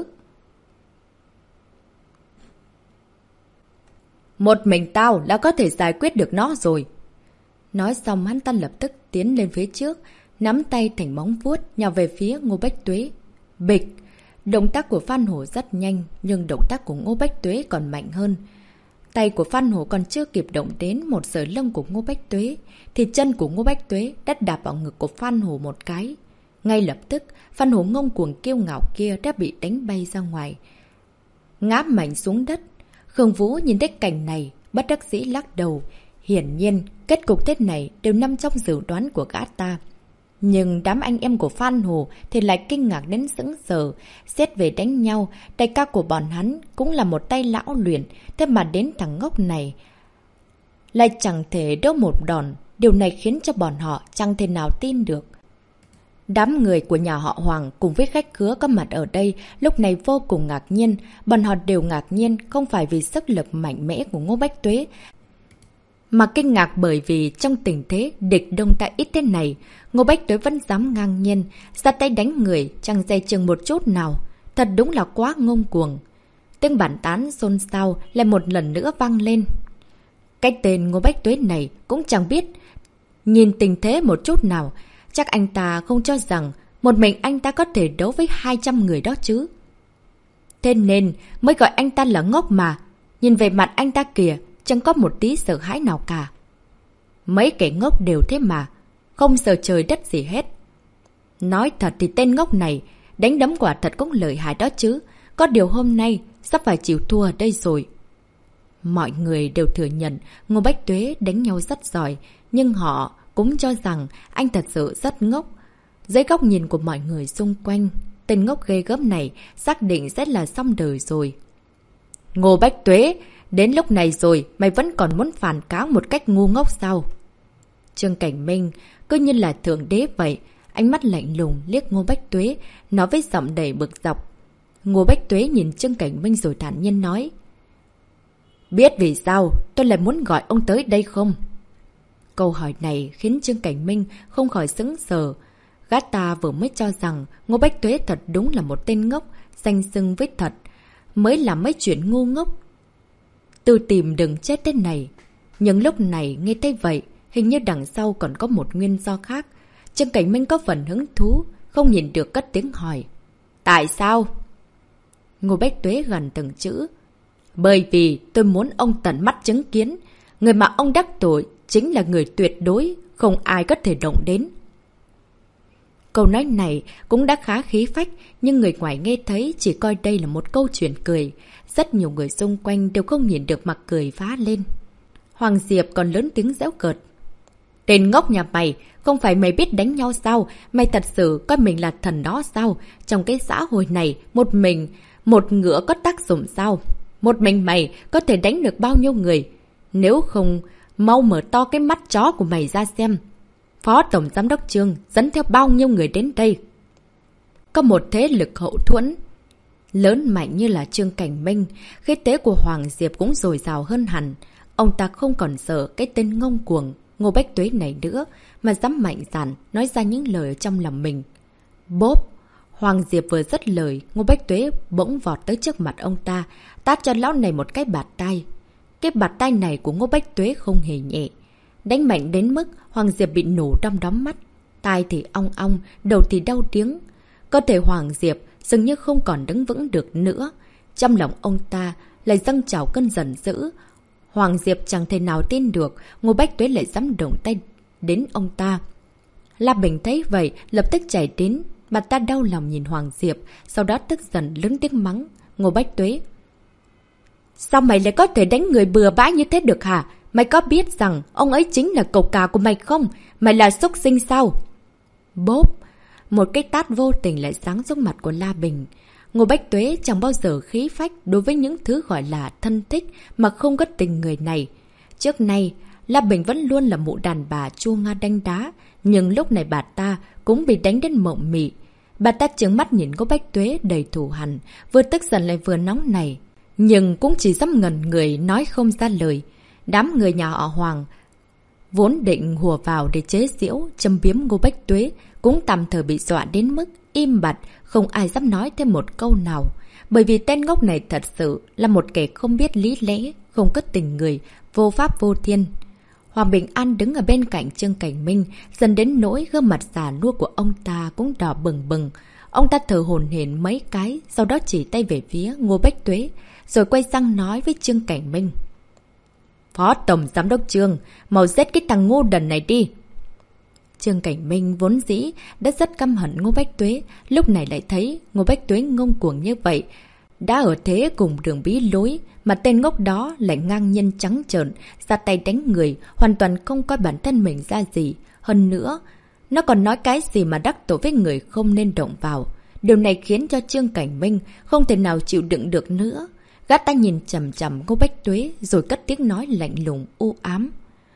Một mình tao đã có thể giải quyết được nó rồi. Nói xong hắn ta lập tức tiến lên phía trước, nắm tay thành móng vuốt nhào về phía Ngô Bách Tuế. Bịch! Động tác của Phan Hổ rất nhanh, nhưng động tác của Ngô Bách Tuế còn mạnh hơn. Tay của Phan Hổ còn chưa kịp động đến một sợi lông của Ngô Bách Tuế, thì chân của Ngô Bách Tuế đã đạp vào ngực của Phan Hổ một cái. Ngay lập tức, Phan Hổ ngông cuồng kiêu ngạo kia đã bị đánh bay ra ngoài, ngã mạnh xuống đất. Khương Vũ nhìn thấy cảnh này, bất đắc dĩ lắc đầu. Hiển nhiên, kết cục thế này đều nằm trong dự đoán của gã ta. Nhưng đám anh em của Phan Hồ thì lại kinh ngạc đến sững sờ. Xét về đánh nhau, đại ca của bọn hắn cũng là một tay lão luyện, thế mà đến thằng ngốc này lại chẳng thể đỡ một đòn Điều này khiến cho bọn họ chẳng thể nào tin được. Đám người của nhà họ Hoàng cùng với khách khứa có mặt ở đây lúc này vô cùng ngạc nhiên. Bọn họ đều ngạc nhiên không phải vì sức lực mạnh mẽ của Ngô Bách Tuế, mà kinh ngạc bởi vì trong tình thế địch đông ta ít thế này, Ngô Bách Tuế vẫn dám ngang nhiên ra tay đánh người chẳng dè chừng một chút nào. Thật đúng là quá ngông cuồng. Tiếng bàn tán xôn xao lại một lần nữa vang lên. Cái tên Ngô Bách Tuế này cũng chẳng biết nhìn tình thế một chút nào. Chắc anh ta không cho rằng một mình anh ta có thể đấu với hai trăm người đó chứ. Thế nên mới gọi anh ta là ngốc mà. Nhìn về mặt anh ta kìa, chẳng có một tí sợ hãi nào cả. Mấy kẻ ngốc đều thế mà, không sợ trời đất gì hết. Nói thật thì tên ngốc này đánh đấm quả thật cũng lợi hại đó chứ. Có điều hôm nay sắp phải chịu thua ở đây rồi. Mọi người đều thừa nhận Ngô Bách Tuế đánh nhau rất giỏi, nhưng họ cũng cho rằng anh thật sự rất ngốc. Dưới góc nhìn của mọi người xung quanh, tên ngốc ghê gớm này xác định sẽ là xong đời rồi. Ngô Bách Tuế, đến lúc này rồi mày vẫn còn muốn phản cáo một cách ngu ngốc sao? Trương Cảnh Minh cứ như là thượng đế vậy, ánh mắt lạnh lùng liếc Ngô Bách Tuế, nói với giọng đầy bực dọc. Ngô Bách Tuế nhìn Trương Cảnh Minh rồi thản nhiên nói: Biết vì sao tôi lại muốn gọi ông tới đây không? Câu hỏi này khiến Trương Cảnh Minh không khỏi sững sờ. Gã ta vừa mới cho rằng Ngô Bách Tuế thật đúng là một tên ngốc, danh xưng với thật, mới làm mấy chuyện ngu ngốc. Tự tìm đừng chết tên này. Nhưng lúc này nghe thấy vậy, hình như đằng sau còn có một nguyên do khác. Trương Cảnh Minh có phần hứng thú, không nhìn được cất tiếng hỏi: Tại sao? Ngô Bách Tuế gần từng chữ: Bởi vì tôi muốn ông tận mắt chứng kiến, người mà ông đắc tội chính là người tuyệt đối, không ai có thể động đến. Câu nói này cũng đã khá khí phách, nhưng người ngoài nghe thấy chỉ coi đây là một câu chuyện cười. Rất nhiều người xung quanh đều không nhìn được mà cười phá lên. Hoàng Diệp còn lớn tiếng giễu cợt: Tên ngốc nhà mày, không phải mày biết đánh nhau sao? Mày thật sự coi mình là thần đó sao? Trong cái xã hội này, một mình, một ngựa có tác dụng sao? Một mình mày có thể đánh được bao nhiêu người? Nếu không, mau mở to cái mắt chó của mày ra xem. Phó Tổng Giám đốc Trương dẫn theo bao nhiêu người đến đây? Có một thế lực hậu thuẫn lớn mạnh như là Trương Cảnh Minh, khí thế của Hoàng Diệp cũng dồi dào hơn hẳn. Ông ta không còn sợ cái tên ngông cuồng Ngô Bách Tuế này nữa, mà dám mạnh dạn nói ra những lời ở trong lòng mình. Bốp! Hoàng Diệp vừa dứt lời, Ngô Bách Tuế bỗng vọt tới trước mặt ông ta, tát cho lão này một cái bạt tay. Cái bạt tay này của Ngô Bách Tuế không hề nhẹ, đánh mạnh đến mức Hoàng Diệp bị nổ trong đóm mắt, tai thì ong ong, đầu thì đau tiếng. Cơ thể Hoàng Diệp dường như không còn đứng vững được nữa. Trong lòng ông ta lại dâng trào cơn giận dữ. Hoàng Diệp chẳng thể nào tin được Ngô Bách Tuế lại dám động tay đến ông ta. La Bình thấy vậy lập tức chạy đến, mặt ta đau lòng nhìn Hoàng Diệp, sau đó tức giận lớn tiếng mắng Ngô Bách Tuế: Sao mày lại có thể đánh người bừa bãi như thế được hả? Mày có biết rằng ông ấy chính là cậu cả của mày không? Mày là súc sinh sao? Bốp! Một cái tát vô tình lại giáng xuống mặt của La Bình. Ngô Bách Tuế chẳng bao giờ khí phách đối với những thứ gọi là thân thích mà không có tình người này. Trước nay, La Bình vẫn luôn là mụ đàn bà chua nga đánh đá, nhưng lúc này bà ta cũng bị đánh đến mộng mị. Bà ta trừng mắt nhìn Ngô Bách Tuế đầy thù hằn, vừa tức giận lại vừa nóng nảy, nhưng cũng chỉ dám ngẩn người nói không ra lời. Đám người nhà họ Hoàng vốn định hùa vào để chế giễu, châm biếm Ngô Bách Tuế cũng tạm thời bị dọa đến mức im bặt, không ai dám nói thêm một câu nào. Bởi vì tên ngốc này thật sự là một kẻ không biết lý lẽ, không có tình người, vô pháp vô thiên. Hoàng Bình An đứng ở bên cạnh Trương Cảnh Minh, dần đến nỗi gương mặt già nua của ông ta cũng đỏ bừng bừng. Ông ta thở hổn hển mấy cái, sau đó chỉ tay về phía Ngô Bách Tuế, rồi quay sang nói với Trương Cảnh Minh: Phó Tổng Giám đốc Trương, mau giết cái thằng ngu đần này đi. Trương Cảnh Minh vốn dĩ đã rất căm hận Ngô Bách Tuế, lúc này lại thấy Ngô Bách Tuế ngông cuồng như vậy, đã ở thế cùng đường bí lối, mà tên ngốc đó lại ngang nhiên trắng trợn ra tay đánh người, hoàn toàn không coi bản thân mình ra gì. Hơn nữa, nó còn nói cái gì mà đắc tội với người không nên động vào. Điều này khiến cho Trương Cảnh Minh không thể nào chịu đựng được nữa. Gã ta nhìn chằm chằm Ngô Bách Tuế rồi cất tiếng nói lạnh lùng u ám: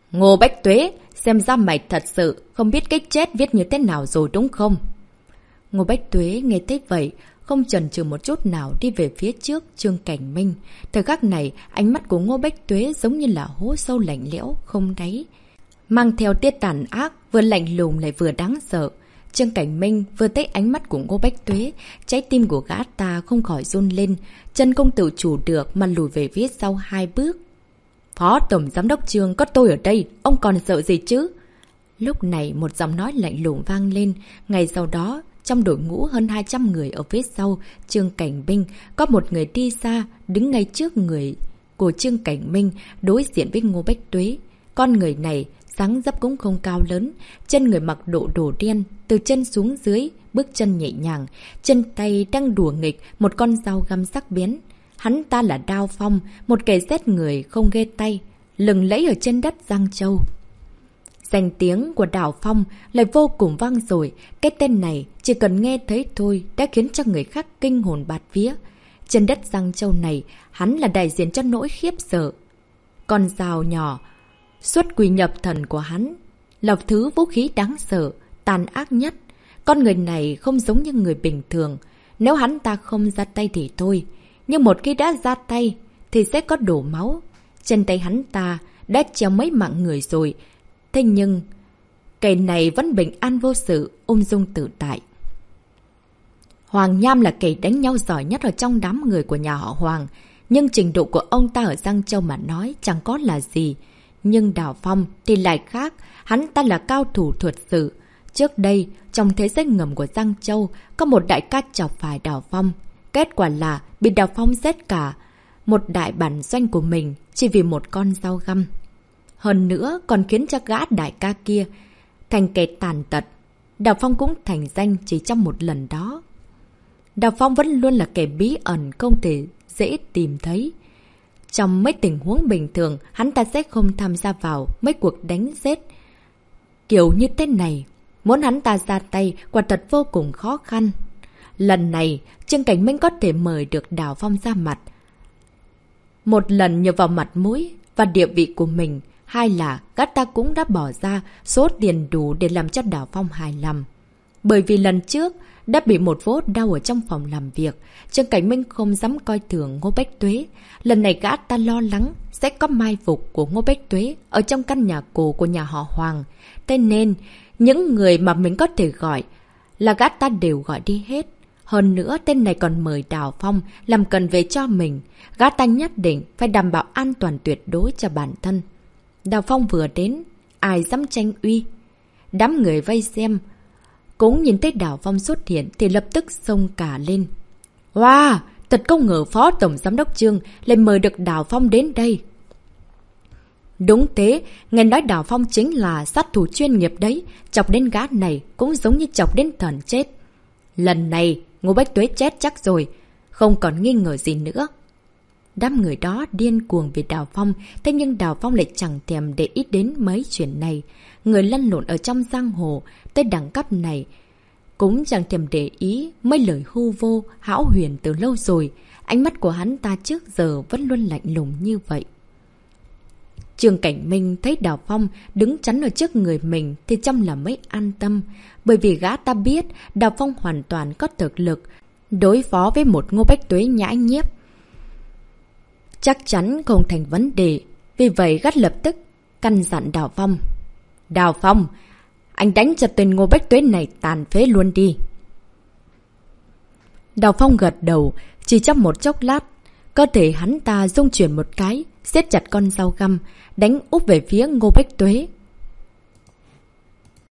Ngô Bách Tuế, xem ra mày thật sự không biết cái chết viết như thế nào rồi đúng không? Ngô Bách Tuế nghe thấy vậy, không chần chừ một chút nào đi về phía trước Trương Cảnh Minh. Thời khắc này, ánh mắt của Ngô Bách Tuế giống như là hố sâu lạnh lẽo, không đáy. Mang theo tiết tàn ác, vừa lạnh lùng lại vừa đáng sợ. Trương Cảnh Minh vừa thấy ánh mắt của Ngô Bách Tuế, trái tim của gã ta không khỏi run lên, chân không tự chủ được mà lùi về phía sau hai bước. Phó Tổng Giám đốc Trương, có tôi ở đây, ông còn sợ gì chứ? Lúc này một giọng nói lạnh lùng vang lên, ngay sau đó, trong đội ngũ hơn hai trăm người ở phía sau Trương Cảnh Minh, có một người đi xa, đứng ngay trước người của Trương Cảnh Minh, đối diện với Ngô Bách Tuế. Con người này, dáng dấp cũng không cao lớn, chân người mặc độ đồ đen, từ chân xuống dưới, bước chân nhẹ nhàng, chân tay đang đùa nghịch một con dao găm sắc bén. Hắn ta là Đao Phong, một kẻ giết người không ghê tay, lừng lẫy ở trên đất Giang Châu. Danh tiếng của Đao Phong lại vô cùng vang dội, cái tên này chỉ cần nghe thấy thôi đã khiến cho người khác kinh hồn bạt vía. Trên đất Giang Châu này, hắn là đại diện cho nỗi khiếp sợ. Con dao nhỏ, xuất quỷ nhập thần của hắn, là thứ vũ khí đáng sợ, tàn ác nhất. Con người này không giống như người bình thường, nếu hắn ta không ra tay thì thôi. Nhưng một khi đã ra tay thì sẽ có đổ máu. Trên tay hắn ta đã treo mấy mạng người rồi. Thế nhưng kẻ này vẫn bình an vô sự, ung dung tự tại. Hoàng Nham là kẻ đánh nhau giỏi nhất ở trong đám người của nhà họ Hoàng. Nhưng trình độ của ông ta ở Giang Châu mà nói chẳng có là gì. Nhưng Đao Phong thì lại khác, hắn ta là cao thủ thuật sự. Trước đây, trong thế giới ngầm của Giang Châu, có một đại ca chọc phải Đao Phong. Kết quả là bị Đao Phong giết cả một đại bản doanh của mình chỉ vì một con dao găm. Hơn nữa còn khiến cho gã đại ca kia thành kẻ tàn tật. Đao Phong cũng thành danh chỉ trong một lần đó. Đao Phong vẫn luôn là kẻ bí ẩn không thể dễ tìm thấy. Trong mấy tình huống bình thường, hắn ta sẽ không tham gia vào mấy cuộc đánh giết kiểu như thế này. Muốn hắn ta ra tay quả thật vô cùng khó khăn. Lần này, Trương Cảnh Minh có thể mời được Đao Phong ra mặt. Một lần nhờ vào mặt mũi và địa vị của mình, hai là gã ta cũng đã bỏ ra số tiền đủ để làm cho Đao Phong hài lòng. Bởi vì lần trước đã bị một vố đau ở trong phòng làm việc, Trương Cảnh Minh không dám coi thường Ngô Bách Tuế. Lần này gã ta lo lắng sẽ có mai phục của Ngô Bách Tuế ở trong căn nhà cổ của nhà họ Hoàng. Thế nên, những người mà mình có thể gọi là gã ta đều gọi đi hết. Hơn nữa, tên này còn mời Đao Phong làm cần về cho mình. Gã ta nhất định phải đảm bảo an toàn tuyệt đối cho bản thân. Đao Phong vừa đến, ai dám tranh uy. Đám người vây xem cũng nhìn thấy Đao Phong xuất hiện thì lập tức xông cả lên. Wow, thật không ngờ Phó Tổng Giám đốc Trương lại mời được Đao Phong đến đây. Đúng thế, nghe nói Đao Phong chính là sát thủ chuyên nghiệp đấy. Chọc đến gã này cũng giống như chọc đến thần chết. Lần này Ngô Bách Tuế chết chắc rồi, không còn nghi ngờ gì nữa. Đám người đó điên cuồng vì Đao Phong, thế nhưng Đao Phong lại chẳng thèm để ý đến mấy chuyện này. Người lăn lộn ở trong giang hồ, tới đẳng cấp này, cũng chẳng thèm để ý mấy lời hư vô, hão huyền từ lâu rồi. Ánh mắt của hắn ta trước giờ vẫn luôn lạnh lùng như vậy. Trương Cảnh Minh thấy Đao Phong đứng chắn ở trước người mình thì trong lòng mới an tâm. Bởi vì gã ta biết Đao Phong hoàn toàn có thực lực đối phó với một Ngô Bách Tuế nhãi nhiếp. Chắc chắn không thành vấn đề. Vì vậy gắt lập tức căn dặn Đao Phong. Đao Phong, anh đánh cho tên Ngô Bách Tuế này tàn phế luôn đi. Đao Phong gật đầu, chỉ trong một chốc lát, cơ thể hắn ta rung chuyển một cái, siết chặt con dao găm, đánh úp về phía Ngô Bách Tuế.